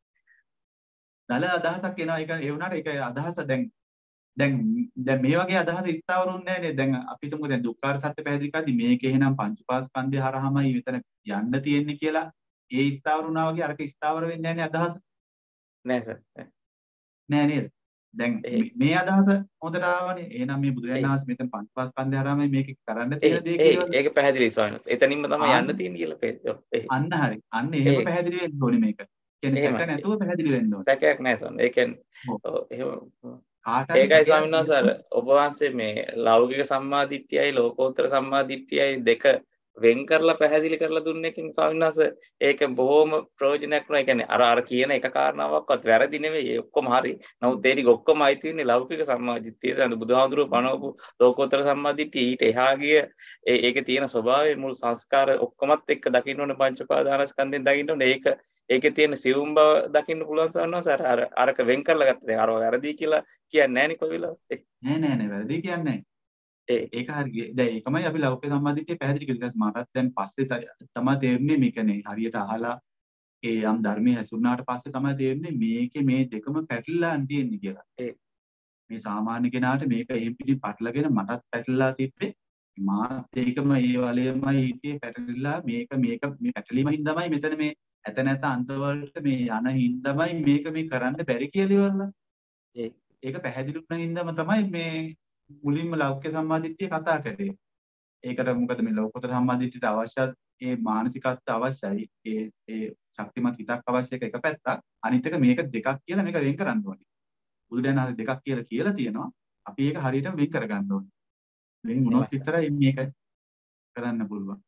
දල අදහසක් එනවා. ඒක ඒ වුණාට ඒක අදහස දැන් දැන් දැන් මේ වගේ අදහස ස්ථාවරුන්නේ නැහැ නේද? දැන් අපි තුමු දැන් දුක්ඛාර සත්‍ය පැහැදිලි කරද්දී මේක එහෙනම් පංච උපාස්කන්ධය හරහාමයි මෙතන යන්න තියෙන්නේ කියලා ඒ ස්ථාවරුණා වගේ අරක ස්ථාවර වෙන්නේ නැහැ නේ අදහස. නෑ සර්. නෑ නේද? දැන් මේ අදහස හොඳට ආවනේ. එහෙනම් මේ බුදුරජාණන් වහන්සේ මෙතන පංච උපාස්කන්ධය හරහාමයි මේක කරන්න තියෙන දේ කියලා. ඒක පැහැදිලි ස්වාමීන් වහන්සේ. එතනින්ම තමයි යන්න තියෙන්නේ කියලා පැහැදිලි. අන්න හරි. අන්න එහෙම පැහැදිලි වෙන්න ඕනේ මේක. කියන්නේ සැක නැතුව පැහැදිලි වෙන්න ඕනේ. සැකයක් නැහැ ස්වාමීන්. ඒ කියන්නේ ඔව් එහෙම ඒකයි ස්වාමීන් වහන්සේ අර ඔබ වහන්සේ මේ ලෞකික සම්මාදිට්ඨියයි ලෝකෝත්තර සම්මාදිට්ඨියයි දෙක වෙන් කරලා පැහැදිලි කරලා දුන්නේ කින් ස්වාමීන් වහන්සේ ඒක බොහොම ප්‍රයෝජනයක් වුණා. ඒ කියන්නේ අර අර කියන එක කාරණාවක්වත් වැරදි නෙවෙයි. ඒ ඔක්කොම හරි. නමුත් ඒ ටික ඔක්කොම අයිති වෙන්නේ ලෞකික සම්මාදිට්ඨියට. අර බුදුහාමුදුරුවෝ පනවපු ලෝකෝත්තර සම්මාදිට්ඨිය ඊට එහා ගිය ඒ ඒකේ තියෙන ස්වභාවය මුළු සංස්කාර ඔක්කොමත් එක්ක දකින්න ඕනේ පංච උපාදානස්කන්ධෙන් දකින්න ඕනේ. ඒක ඒකේ තියෙන සිවුම් බව දකින්න පුළුවන් ස්වාමීන් වහන්සේ අර අරක වෙන් කරලා ගත්තා. දැන් අර වැරදි කියලා කියන්නේ නැහැ නේ කොයි වෙලාවෙත්. නෑ නෑ නෑ වැරදි කියන්නේ නැහැ. ඒක හරිය. දැන් ඒකමයි අපි ලෞකික සම්මාදිට්ඨිය පැහැදිලි කරලා මටත් දැන් පස්සේ තමයි තේරුනේ මේකනේ හරියට අහලා ඒ යම් ධර්මයේ හැසුරුනාට පස්සේ තමයි තේරුනේ මේකේ මේ දෙකම පැටලලා තියෙන්නේ කියලා. මේ සාමාන්‍ය කෙනාට මේක එහෙම් පිටින් පටලගෙන මටත් පැටලලා තිබ්බේ. මාත් ඒකම ඒ වලේමයි හිතේ පැටලලා මේක මේක මේ පැටලීම හින්දාමයි මෙතන මේ ඇත නැත අන්තවලට මේ යන හින්දාමයි මේක මේ කරන්න බැරි කියලා ඉවරලා. ඒක පැහැදිලි වුණ හින්දාම තමයි මේ මුලින්ම ලෞකික සම්මාදිට්ඨිය කතා කරේ. ඒකට මොකද මේ ලෝකෝත්තර සම්මාදිට්ඨියට අවශ්‍ය ඒ මානසිකත්වය අවශ්‍යයි. ඒ ඒ ශක්තිමත් හිතක් අවශ්‍ය එක පැත්තක්. අනිත් එක මේක දෙකක් කියලා මේක වෙන් කරන්න ඕනේ. බුදුදහම දෙකක් කියලා කියලා තියෙනවා. අපි ඒක හරියටම වෙන් කරගන්න ඕනේ. වෙන් වුණොත් විතරයි මේක කරන්න පුළුවන්.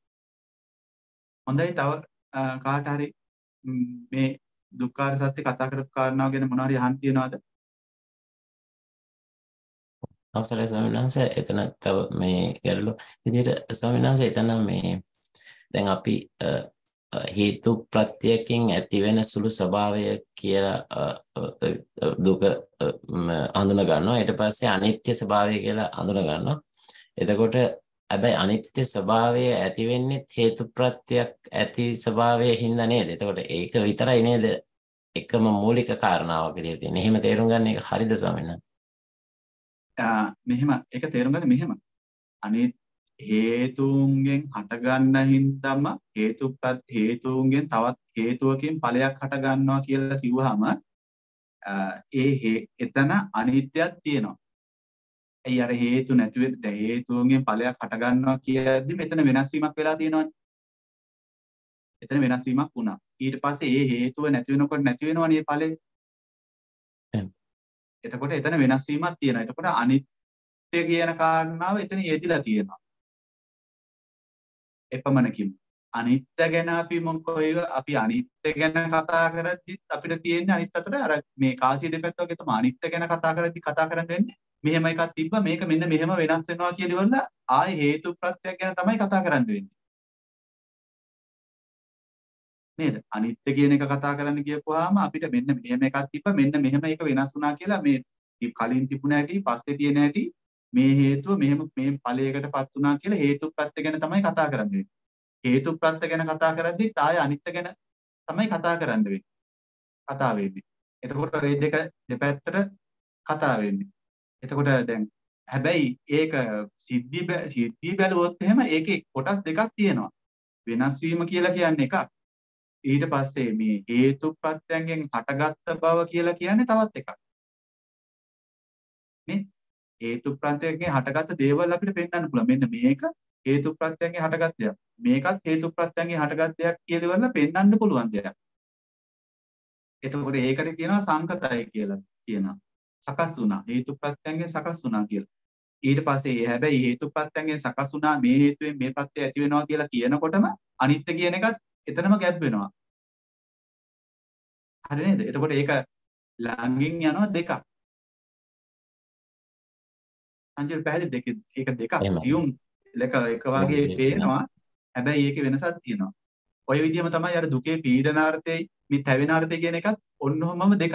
හොඳයි තව කාට හරි මේ දුක්ඛාර සත්‍ය කතා කරපු කාරණාව ගැන මොනවා හරි අහන්න තියනවද? අවසරයි ස්වාමීන් වහන්සේ එතන තව මේ ගැටලු විදිහට ස්වාමීන් වහන්සේ එතන මේ දැන් අපි හේතු ප්‍රත්‍යයෙන් ඇති වෙන සුළු ස්වභාවය කියලා දුක හඳුනා ගන්නවා. ඊට පස්සේ අනිත්‍ය ස්වභාවය කියලා හඳුනා ගන්නවා. එතකොට හැබැයි අනිත්‍ය ස්වභාවය ඇති වෙන්නේ හේතු ප්‍රත්‍යක් ඇති ස්වභාවයෙන් හින්දා නේද? එතකොට ඒක විතරයි නේද එකම මූලික කාරණාවක් විදිහට තියෙන. එහෙම තේරුම් ගන්න එක හරිද ස්වාමීන් වහන්සේ? මෙහෙම ඒක තේරුම් ගන්න මෙහෙම. අනිත් හේතුන්ගෙන් හටගන්න හින්දාම හේතු හේතුන්ගෙන් තවත් හේතුවකින් ඵලයක් හට ගන්නවා කියලා කිව්වහම ඒ එතන අනිත්‍යයක් තියෙනවා. ඒ අර හේතු නැති වෙද්දී හේතුන්ගෙන් ඵලයක් හට ගන්නවා කියද්දි මෙතන වෙනස් වීමක් වෙලා තියෙනවනේ. එතන වෙනස් වීමක් වුණා. ඊට පස්සේ ඒ හේතුව නැති වෙනකොට නැති වෙනවනේ මේ ඵලෙ. එතකොට එතන වෙනස් වීමක් තියෙනවා. එතකොට අනිත්‍ය කියන කාරණාව එතන යෙදිලා තියෙනවා. එපමණකින් අනිත්‍ය ගැන අපි මොකෝයි අපි අනිත්‍ය ගැන කතා කරද්දිත් අපිට තියෙන්නේ අනිත් අතට අර මේ කාසිය දෙපැත්ත වගේ තමයි අනිත්‍ය ගැන කතා කරද්දි කතා කරන්න වෙන්නේ මෙහෙම එකක් තිබ්බා මේක මෙන්න මෙහෙම වෙනස් වෙනවා කියලා ඉවරලා ආයේ හේතු ප්‍රත්‍යක් ගැන තමයි කතා කරන්න වෙන්නේ නේද අනිත්‍ය කියන එක කතා කරන්න ගියපුවාම අපිට මෙන්න මෙහෙම එකක් තිබ්බා මෙන්න මෙහෙම එක වෙනස් වුණා කියලා මේ කලින් තිබුණ හැටි පස්සේ තියෙන හැටි මේ හේතුව මෙහෙම මේ ඵලයකටපත් වුණා කියලා හේතු ප්‍රත්‍ය ගැන තමයි කතා කරන්නේ හේතු ප්‍රත්‍ය ගැන කතා කරද්දිත් ආය අනිත්‍ය ගැන තමයි කතා කරන්න වෙන්නේ. කතා වෙන්නේ. එතකොට මේ දෙක දෙපැත්තට කතා වෙන්නේ. එතකොට දැන් හැබැයි ඒක සිද්ධි සිද්ධි බැලුවොත් එහෙම ඒකේ කොටස් දෙකක් තියෙනවා. වෙනස් වීම කියලා කියන්නේ එකක්. ඊට පස්සේ මේ හේතු ප්‍රත්‍යයෙන් හටගත්ත බව කියලා කියන්නේ තවත් එකක්. නේ? හේතු ප්‍රත්‍යයෙන් හටගත්ත දේවල් අපිට පෙන්වන්න පුළුවන්. මෙන්න මේක හේතු ප්‍රත්‍යයෙන් හටගත් දෙයක්. මේකත් හේතු ප්‍රත්‍යයෙන් හටගත් දෙයක් කියලා ඉවරලා පෙන්වන්න පුළුවන් දෙයක්. එතකොට ඒකට කියනවා සංකතය කියලා කියනවා. සකස් වුණා. හේතු ප්‍රත්‍යයෙන් සකස් වුණා කියලා. ඊට පස්සේ හැබැයි හේතු ප්‍රත්‍යයෙන් සකස් වුණා මේ හේතුවෙන් මේ ප්‍රත්‍ය ඇති වෙනවා කියලා කියනකොටම අනිත්‍ය කියන එකත් එතනම ගැබ් වෙනවා. හරි නේද? එතකොට ඒක ළඟින් යනවා දෙකක්. අන්තිම පැහැදිලි දෙක ඒක දෙකක්. සියුම් එක එක වගේ පේනවා. හැබැයි ඒකේ වෙනසක් තියෙනවා. ඔය විදිහම තමයි අර දුකේ පීඩනාර්ථයයි මේ තැවෙනාර්ථය කියන එකත් ඔන්නෝමම දෙකක්.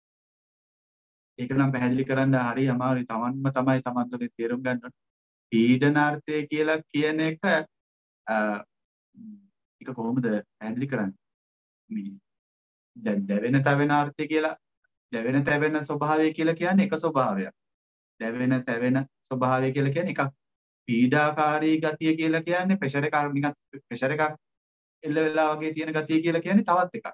ඒක නම් පැහැදිලි කරන්න හරි අමාරුයි. Tamanම තමයි Taman තුනේ තේරුම් ගන්න ඕනේ. පීඩනාර්ථය කියලා කියන එක ඒක කොහොමද පැහැදිලි කරන්නේ? මේ දැන් දැවෙන තැවෙනාර්ථය කියලා දැවෙන තැවෙන ස්වභාවය කියලා කියන්නේ එක ස්වභාවයක්. දැවෙන තැවෙන ස්වභාවය කියලා කියන්නේ එකක්. පීඩාකාරී ගතිය කියලා කියන්නේ ප්‍රෙෂර් එක නිකන් ප්‍රෙෂර් එකක් එල්ල වෙලා වගේ තියෙන ගතිය කියලා කියන්නේ තවත් එකක්.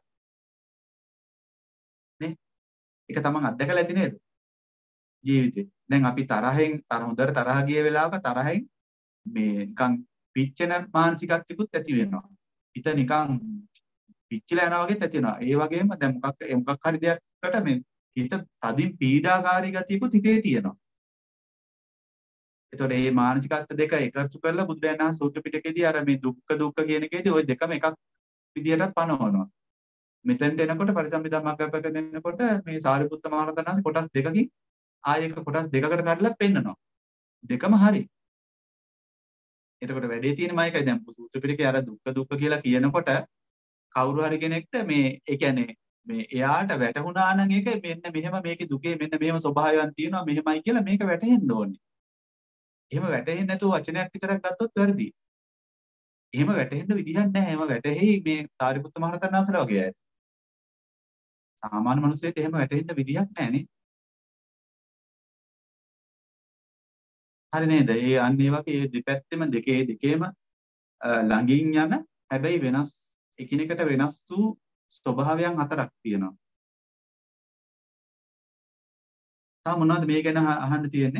නේ? ඒක තමන් අත්දකලා ඇති නේද? ජීවිතේ. දැන් අපි තරහෙන් තර හොඳට තරහ ගිය වෙලාවක තරහෙන් මේ නිකන් පිච්චෙන මානසිකත්විකුත් ඇති වෙනවා. හිත නිකන් පිච්චිලා යනවා වගේත් ඇති වෙනවා. ඒ වගේම දැන් මොකක් මොකක් හරි දෙයකට මේ හිත තදින් පීඩාකාරී ගතියකුත් හිතේ තියෙනවා. එතකොට මේ මානසිකත්ව දෙක එකතු කරලා බුදුරජාණන් වහන්සේ සූත්‍ර පිටකයේදී අර මේ දුක්ඛ දුක්ඛ කියන එකේදී ওই දෙකම එකක් විදියටත් පනවනවා. මෙතෙන්ට එනකොට පරිසම්පදා මග්ගප්පකට එනකොට මේ සාරිපුත්ත මහ රහතන් වහන්සේ කොටස් දෙකකින් ආයෙක කොටස් දෙකකට කඩලා පෙන්නනවා. දෙකම හරි. එතකොට වැඩේ තියෙන මායිකයි දැන් සූත්‍ර පිටකේ අර දුක්ඛ දුක්ඛ කියලා කියනකොට කවුරු හරි කෙනෙක්ට මේ ඒ කියන්නේ මේ එයාට වැටහුණා නම් ඒක මෙන්න මෙහෙම මේකේ දුකේ මෙන්න මෙහෙම ස්වභාවයන් තියෙනවා මෙහෙමයි කියලා මේක වැටහෙන්න ඕනේ. එහෙම වැටහෙන්නේ නැතුව වචනයක් විතරක් ගත්තොත් වැරදි. එහෙම වැටහෙන්න විදිහක් නැහැ. එහෙම වැටහෙයි මේ සාරිපුත්ත මහ රහතන් වහන්සේලා වගේ අය. සාමාන්‍ය මිනිස්සුන්ට එහෙම වැටහෙන්න විදිහක් නැහැ නේ. හරි නේද? ඒ අන්න ඒ වගේ ඒ දෙපැත්තෙම දෙකේ දෙකේම ළඟින් යන හැබැයි වෙනස් එකිනෙකට වෙනස් වූ ස්වභාවයන් හතරක් තියෙනවා. තා මොනවද මේ ගැන අහන්න තියෙන්නේ?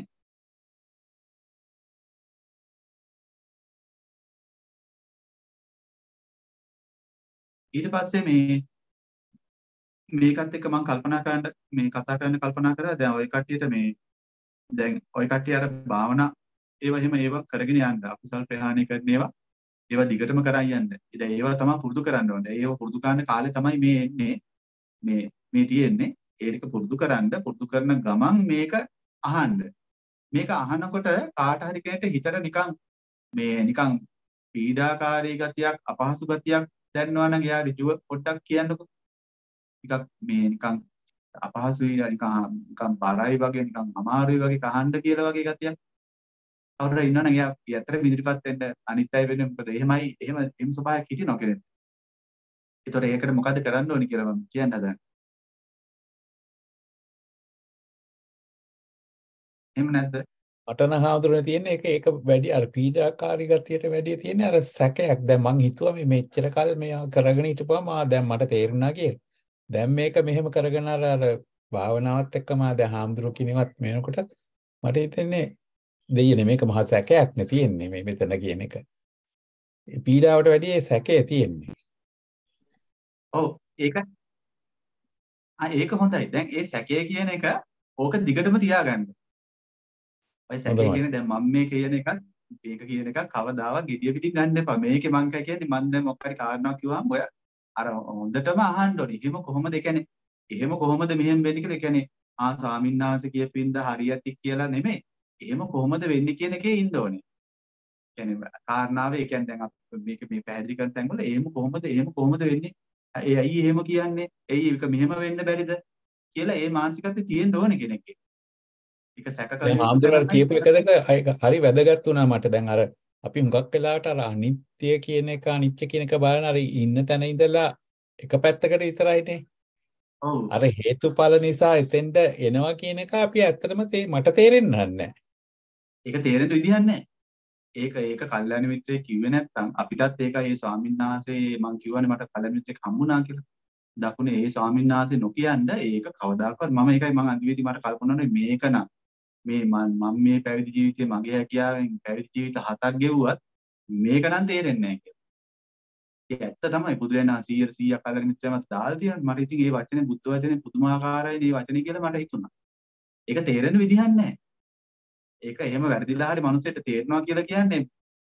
ඊට පස්සේ මේ මේකත් එක්ක මම කල්පනා කරන්න මේ කතා කරන්න කල්පනා කරා දැන් ওই කට්ටියට මේ දැන් ওই කට්ටිය අර භාවනා ඒවා එහෙම ඒවා කරගෙන යන්න අකුසල් ප්‍රහාණය කරන ඒවා ඒවා දිගටම කරන් යන්න. ඉතින් ඒවා තමයි පුරුදු කරන්න ඕනේ. ඒවා පුරුදු කරන කාලේ තමයි මේ එන්නේ මේ මේ තියෙන්නේ. ඒක පුරුදු කරන්න පුරුදු කරන ගමන් මේක අහන්න. මේක අහනකොට කාට හරි කෙනෙක්ට හිතට නිකන් මේ නිකන් පීඩාකාරී ගතියක් අපහසු ගතියක් දැනනවා නම් එයා ඍජුව පොඩ්ඩක් කියන්නකෝ. ටිකක් මේ නිකන් අපහසුයි නිකන් නිකන් බරයි වගේ නිකන් අමාරුයි වගේ කහන්න කියලා වගේ ගතියක්. කවුරුහරි ඉන්නවනම් එයා ඇත්තටම ඉදිරිපත් වෙන්න අනිත් අය වෙන්නේ මොකද එහෙමයි එහෙම එම් ස්වභාවයක් හිටිනවා කෙනෙක්. ඒතකොට ඒකට මොකද කරන්න ඕනි කියලා මම කියන්න හදන්නේ. එහෙම නැද්ද? මටන හාමුදුරනේ තියෙන්නේ ඒක ඒක වැඩි අර පීඩාකාරී ගතියට වැඩි තියෙන්නේ අර සැකයක්. දැන් මං හිතුවා මේ මෙච්චර කල් මේ කරගෙන හිටපුවාම ආ දැන් මට තේරුණා කියලා. දැන් මේක මෙහෙම කරගෙන අර අර භාවනාවත් එක්කම ආ දැන් හාමුදුරු කිනවත් මේනකොටත් මට හිතෙන්නේ දෙයියනේ මේක මහා සැකයක් නේ තියෙන්නේ මේ මෙතන කියන එක. පීඩාවට වැඩි ඒ සැකේ තියෙන්නේ. ඔව් ඒක ආ ඒක හොඳයි. දැන් ඒ සැකය කියන එක ඕක දිගටම තියාගන්න. ඔය සැකේ කියන දැන් මම මේ කියන එකත් මේක කියන එකක් කවදාවත් gediya පිටින් ගන්න එපා. මේකේ මං කියන්නේ මම දැන් මොකක් හරි කාරණාවක් කිව්වම ඔය අර හොඳටම අහන්න ඕනේ. එහෙම කොහොමද ඒ කියන්නේ එහෙම කොහොමද මෙහෙම වෙන්නේ කියලා. ඒ කියන්නේ ආ ස්වාමීන් වහන්සේ කියපින්ද හරියටි කියලා නෙමෙයි. එහෙම කොහොමද වෙන්නේ කියන එකේ ඉන්න ඕනේ. කියන්නේ කාරණාව ඒ කියන්නේ දැන් අපි මේක මේ පැහැදිලි කරන තැන් වල එහෙම කොහොමද එහෙම කොහොමද වෙන්නේ? ඒ ඇයි එහෙම කියන්නේ? ඇයි ඒක මෙහෙම වෙන්න බැරිද? කියලා ඒ මානසිකත්වයේ තියෙන්න ඕනේ කෙනෙක්ගේ. ඒක සැක කරලා දැන් ආම්දුරට කියපු එක දෙක හරි වැදගත් වුණා මට. දැන් අර අපි හුඟක් වෙලාවට අර අනිත්‍ය කියන එක අනිත්‍ය කියන එක බලන අර ඉන්න තැන ඉඳලා එක පැත්තකට විතරයිනේ. ඔව්. අර හේතුඵල නිසා එතෙන්ට එනවා කියන එක අපි ඇත්තටම මට තේරෙන්නේ නැහැ. ඒක තේරෙන්න විදිහක් නැහැ. ඒක ඒක කල්යාණ මිත්‍රයෙක් කිව්වේ නැත්නම් අපිටත් ඒක ඒ ස්වාමීන් වහන්සේ මං කියවනේ මට කල්යාණ මිත්‍රයෙක් හම්බුණා කියලා. දකුණේ ඒ ස්වාමීන් වහන්සේ නොකියන්න ඒක කවදාකවත් මම ඒකයි මං අන්තිමේදී මට කල්පනා වුණේ මේක නම් මේ මම මේ පැවිදි ජීවිතේ මගේ හැකියාවෙන් පැවිදි ජීවිත හතක් ගෙවුවත් මේක නම් තේරෙන්නේ නැහැ කියලා. ඒ ඇත්ත තමයි බුදුරජාණන් සීයට සීයක් කල්යාණ මිත්‍රයමත් දාලා තියෙනවා. මට ඉතින් මේ වචනේ බුද්ධ වචනේ පුදුමාකාරයි මේ වචනේ කියලා මට හිතුණා. ඒක තේරෙන්න විදිහක් නැහැ. ඒක එහෙම වැරදිලා හරි මනුස්සයෙක්ට තේරෙනවා කියලා කියන්නේ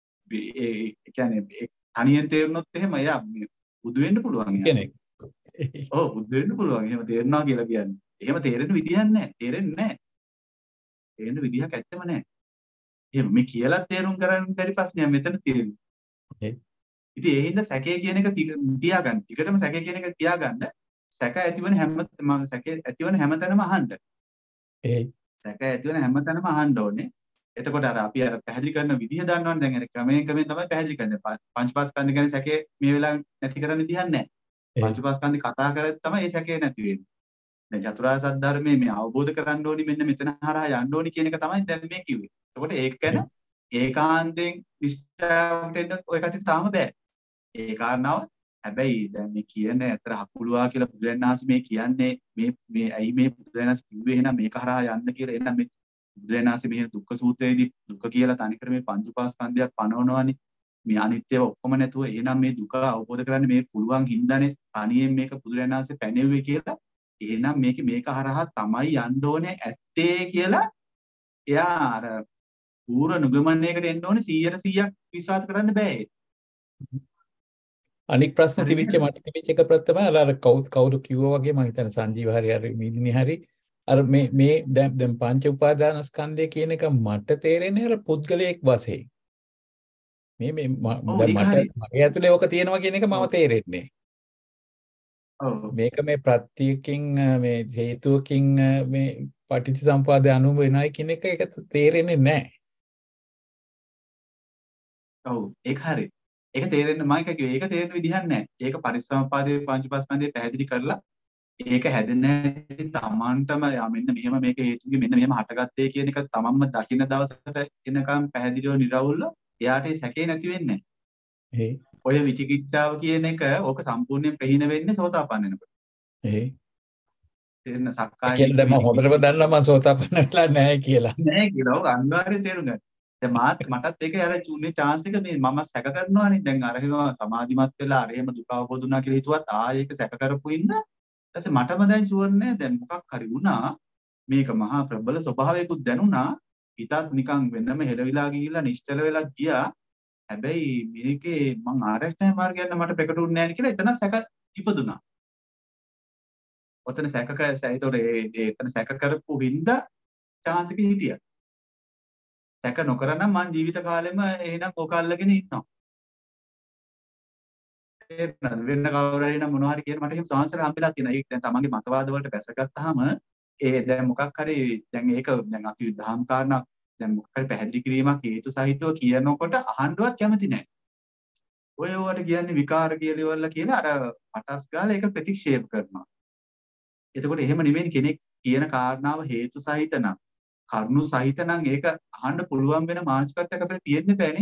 ඒ කියන්නේ තනියෙන් තේරුනොත් එහෙම එයා බුදු වෙන්න පුළුවන් කෙනෙක්. ඔව් බුදු වෙන්න පුළුවන්. එහෙම තේරෙනවා කියලා කියන්නේ. එහෙම තේරෙන්න විදිහක් නැහැ. තේරෙන්නේ නැහැ. තේරෙන්න විදිහක් ඇත්තම නැහැ. එහෙම මේ කියලා තේරුම් කරගන්න බැරි ප්‍රශ්නයක් මෙතන තියෙන්නේ. ඉතින් ඒ හින්දා සැකේ කියන එක තියාගන්න. ටිකටම සැකේ කියන එක තියාගන්න. සැක ඇතිවන හැම මම සැකේ ඇතිවන හැමතැනම අහන්න. ඒ සැක ඇතිවන හැමතැනම අහන්න ඕනේ. එතකොට අර අපි අර පැහැදිලි කරන විදිහ දන්නවනේ දැන් අර ක්‍රමයෙන් ක්‍රමයෙන් තමයි පැහැදිලි කරන්නේ. පංචපාස්කන්ධ ගැන සැකේ මේ වෙලාවේ නැති කරන්න විදිහක් නැහැ. පංචපාස්කන්ධ කතා කරද්දී තමයි මේ සැකේ නැති වෙන්නේ. දැන් චතුරාර්ය සත්‍ය ධර්මයේ මේ අවබෝධ කරගන්න ඕනි මෙන්න මෙතන හරහා යන්න ඕනි කියන එක තමයි දැන් මේ කිව්වේ. එතකොට ඒක ගැන ඒකාන්තයෙන් නිෂ්ඨාවට එන්න ඔය කටියට තාම බෑ. ඒ කාරණාව හැබැයි දැන් මේ කියන ඇතර හකුලුවා කියලා බුදුරජාණන් වහන්සේ මේ කියන්නේ මේ මේ ඇයි මේ බුදුරජාණන් වහන්සේ කිව්වේ එහෙනම් මේක හරහා යන්න කියලා. එහෙනම් මේ බුදුරජාණන් වහන්සේ මේ දුක්ඛ සූත්‍රයේදී දුක්ඛ කියලා තනිකර මේ පංච උපාස්කන්ධයක් පනවනවානේ. මේ අනිත්‍යව ඔක්කොම නැතුව එහෙනම් මේ දුක අවබෝධ කරගන්න මේ පුළුවන් හින්දානේ තනියෙන් මේක බුදුරජාණන් වහන්සේ පැනෙව්වේ කියලා. එහෙනම් මේක මේක හරහා තමයි යන්න ඕනේ ඇත්තේ කියලා එයා අර පූර්ව නිගමනයකට එන්න ඕනේ සීයට සීයක් විශ්වාස කරන්න බෑ. අනික් ප්‍රශ්න තිබිච්ච මට තිබිච්ච එක ප්‍රථම අර අර කවුද කවුරු කිව්වා වගේ මම හිතන්නේ සංජීව හරි හරි මිලිනි හරි අර මේ මේ දැන් දැන් පංච උපාදාන ස්කන්ධය කියන එක මට තේරෙන්නේ අර පුද්ගලයෙක් වශයෙන් මේ මේ දැන් මට මගේ ඇතුලේ ඕක තියෙනවා කියන එක මම තේරෙන්නේ. ඔව් මේක මේ ප්‍රත්‍යයෙන් මේ හේතුවකින් මේ පටිච්චසමුපාදය අනුව වෙනයි කියන එක ඒක තේරෙන්නේ නැහැ. ඔව් ඒක හරි. ඒක තේරෙන්න මම කිව්වේ ඒක තේරෙන්න විදිහක් නැහැ. ඒක පරිසම්පාදයේ පංචපස්කන්ධය පැහැදිලි කරලා ඒක හැදෙන්න තමන්ටම මෙන්න මෙහෙම මේක හේතුන්ගේ මෙන්න මෙහෙම හටගත්තේ කියන එක තමන්ම දකින්න දවසට එනකම් පැහැදිලිව නිරවුල්ව එයාට ඒ සැකේ නැති වෙන්නේ නැහැ. ඔය විචිකිච්ඡාව කියන එක ඕක සම්පූර්ණයෙන් ප්‍රහීන වෙන්නේ සෝතාපන්න වෙනකොට. ඒ තේරෙන සක්කාය කියන්නේ දැන් මම හොඳටම දන්නවා මම සෝතාපන්න වෙලා නැහැ කියලා. නැහැ කියලා. ඔව් අනිවාර්යෙන් තේරුම් ගන්න. දැන් මාත් මටත් ඒක අර තුනේ chance එක මේ මම සැක කරනවානේ. දැන් අර හිනවා සමාධිමත් වෙලා අර එහෙම දුක අවබෝධ වුණා කියලා හිතුවත් ආයේ ඒක සැක කරපු ඉඳ ඊපස්සේ මටම දැන් ෂුවර් නෑ. දැන් මොකක් හරි වුණා. මේක මහා ප්‍රබල ස්වභාවයකුත් දැනුණා. හිතත් නිකන් වෙනම හෙලවිලා ගිහිල්ලා නිශ්චල වෙලා ගියා. හැබැයි මේකේ මං ආරක්ෂා මාර්ගය යන මට ප්‍රකටුන්නේ නැහැ කියලා එතන සැක ඉපදුනා. ඔතන සැකක ඒතොර ඒ එතන සැක කරපු හින්දා chance එක හිටියා. සැක නොකර නම් මං ජීවිත කාලෙම එහෙනම් ඕක අල්ලගෙන ඉන්නවා. ඒ වෙන කවුරු හරි නම් මොනවා හරි කියන මට එහෙම සාංශර හම්බෙලා තියෙනවා. ඒක දැන් තමන්ගේ මතවාද වලට බැසගත්තාම ඒ දැන් මොකක් හරි දැන් ඒක දැන් අපි දහම් කාරණා දැන් මොකක් හරි පැහැදිලි කිරීමක් හේතු සහිතව කියනකොට අහන්නවත් කැමති නැහැ. ඔය ඔයාලට කියන්නේ විකාර කියලා ඉවරලා කියලා අර පටස් ගාලා ඒක ප්‍රතික්ෂේප කරනවා. එතකොට එහෙම නෙමෙයි කෙනෙක් කියන කාරණාව හේතු සහිත නම් කරුණු සහිත නම් ඒක අහන්න පුළුවන් වෙන මානසිකත්වයක් අපිට තියෙන්න බෑනේ.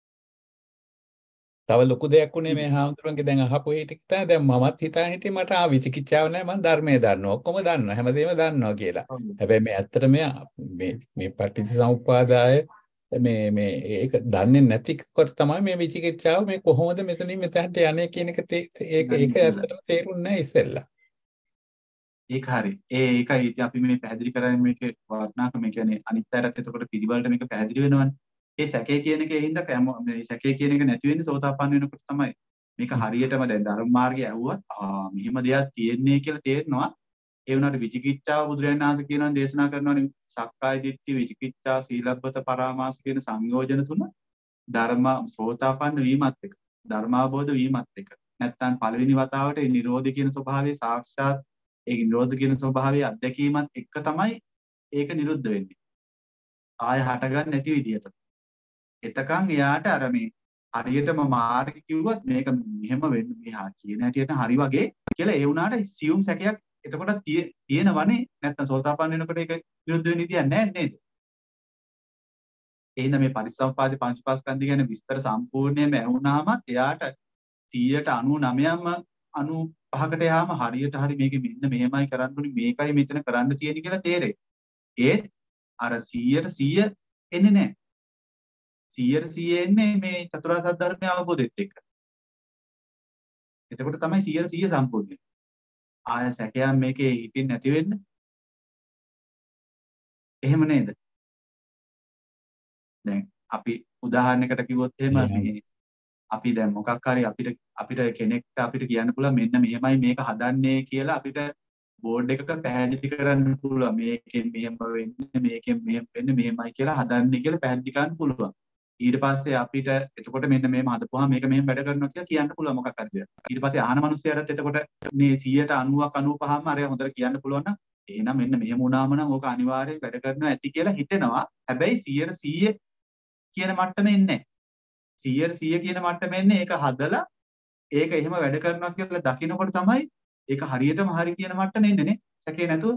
තව ලොකු දෙයක් උනේ මේ හාමුදුරන්ගේ දැන් අහපු ඒ ටික තමයි දැන් මමත් හිතාගෙන හිටියේ මට ආ විචිකිච්ඡාව නැහැ මම ධර්මයේ දන්නවා ඔක්කොම දන්නවා හැමදේම දන්නවා කියලා. හැබැයි මේ ඇත්තට මේ මේ මේ පටිච්චසමුප්පාදාය මේ මේ ඒක දන්නේ නැති කොට තමයි මේ විචිකිච්ඡාව මේ කොහොමද මෙතනින් මෙතනට යන්නේ කියන එක ඒක ඒක ඇත්තටම තේරුන්නේ නැහැ ඉස්සෙල්ලා. ඒක හරි. ඒ ඒකයි ඉතින් අපි මේ පැහැදිලි කරන්නේ මේකේ වටිනාකම. මේ කියන්නේ අනිත් පැත්තට එතකොට පිළිවෙලට මේක පැහැදිලි වෙනවනේ. ඒ සැකේ කියන එකේ හින්දා මේ සැකේ කියන එක නැති වෙන්නේ සෝතාපන්න වෙනකොට තමයි. මේක හරියටම දැන් ධර්ම මාර්ගය ඇහුවත් ආ මෙහෙම දෙයක් තියෙන්නේ කියලා තේරෙනවා. ඒ වුණාට විචිකිච්ඡාව බුදුරජාණන් වහන්සේ කියනවා දේශනා කරනවානේ සක්කාය දිට්ඨි විචිකිච්ඡා සීලබ්බත පරාමාස කියන සංයෝජන තුන ධර්ම සෝතාපන්න වීමත් එක්ක ධර්මාබෝධ වීමත් එක්ක නැත්නම් පළවෙනි වතාවට ඒ නිරෝධ කියන ස්වභාවය සාක්ෂාත් ඒ නිරෝධ කියන ස්වභාවය අත්දැකීමත් එක්ක තමයි ඒක නිරුද්ධ වෙන්නේ. ආය හටගන්න නැති විදියට. එතකන් එයාට අර මේ හරියටම මාර්ග කිව්වත් මේක මෙහෙම වෙන්න මෙහා කියන හැටියට හරි වගේ කියලා ඒ වුණාට සියුම් සැකයක් එතකොට තියෙනවනේ නැත්නම් සෝතාපන්න වෙනකොට ඒක විරුද්ධ වෙන්න ඉතියක් නැහැ නේද? එහෙනම් මේ පරිසම්පාද පංචපාස්කන්ධ ගැන විස්තර සම්පූර්ණයෙන්ම ඇහුණාම එයාට සීයට අනූනවයක්ම අනූපහකට යාම හරියට හරි මේක මෙන්න මෙහෙමයි කරන්න ඕනේ මේකයි මෙතන කරන්න තියෙන්නේ කියලා තේරෙයි. ඒත් අර සීයට සීය එන්නේ නැහැ. සීයට සීය එන්නේ මේ චතුරාර්ය සත්‍ය ධර්මය අවබෝධෙත් එක්ක. එතකොට තමයි සීයට සීය සම්පූර්ණ වෙන්නේ. ආය සැකයන් මේකේ හිතින් නැති වෙන්න. එහෙම නේද? දැන් අපි උදාහරණයකට කිව්වොත් එහෙම මේ අපි දැන් මොකක් හරි අපිට අපිට කෙනෙක්ට අපිට කියන්න පුළුවන් මෙන්න මෙහෙමයි මේක හදන්නේ කියලා අපිට බෝඩ් එකක පැහැදිලි කරන්න පුළුවන් මේකෙන් මෙහෙම වෙන්නේ මේකෙන් මෙහෙම වෙන්නේ මෙහෙමයි කියලා හදන්නේ කියලා පැහැදිලි කරන්න පුළුවන්. ඊට පස්සේ අපිට එතකොට මෙන්න මෙහෙම හදපුවාම මේක මෙහෙම වැඩ කරනවා කියලා කියන්න පුළුවන් මොකක් හරි දෙයක්. ඊට පස්සේ අහන මිනිස්සයාට එතකොට මේ සීයට අනූවක් අනූපහම අර හොඳට කියන්න පුළුවන් නම් එහෙනම් මෙන්න මෙහෙම වුණාම නම් ඕක අනිවාර්යයෙන් වැඩ කරනවා ඇති කියලා හිතෙනවා. හැබැයි සීයට සීය කියන මට්ටමේ ඉන්නේ නැහැ. සීයට සීය කියන මට්ටමේ ඉන්නේ ඒක හදලා ඒක එහෙම වැඩ කරනවා කියලා දකිනකොට තමයි ඒක හරියටම හරි කියන මට්ටමේ ඉන්නේ නේ. සැකේ නැතුව.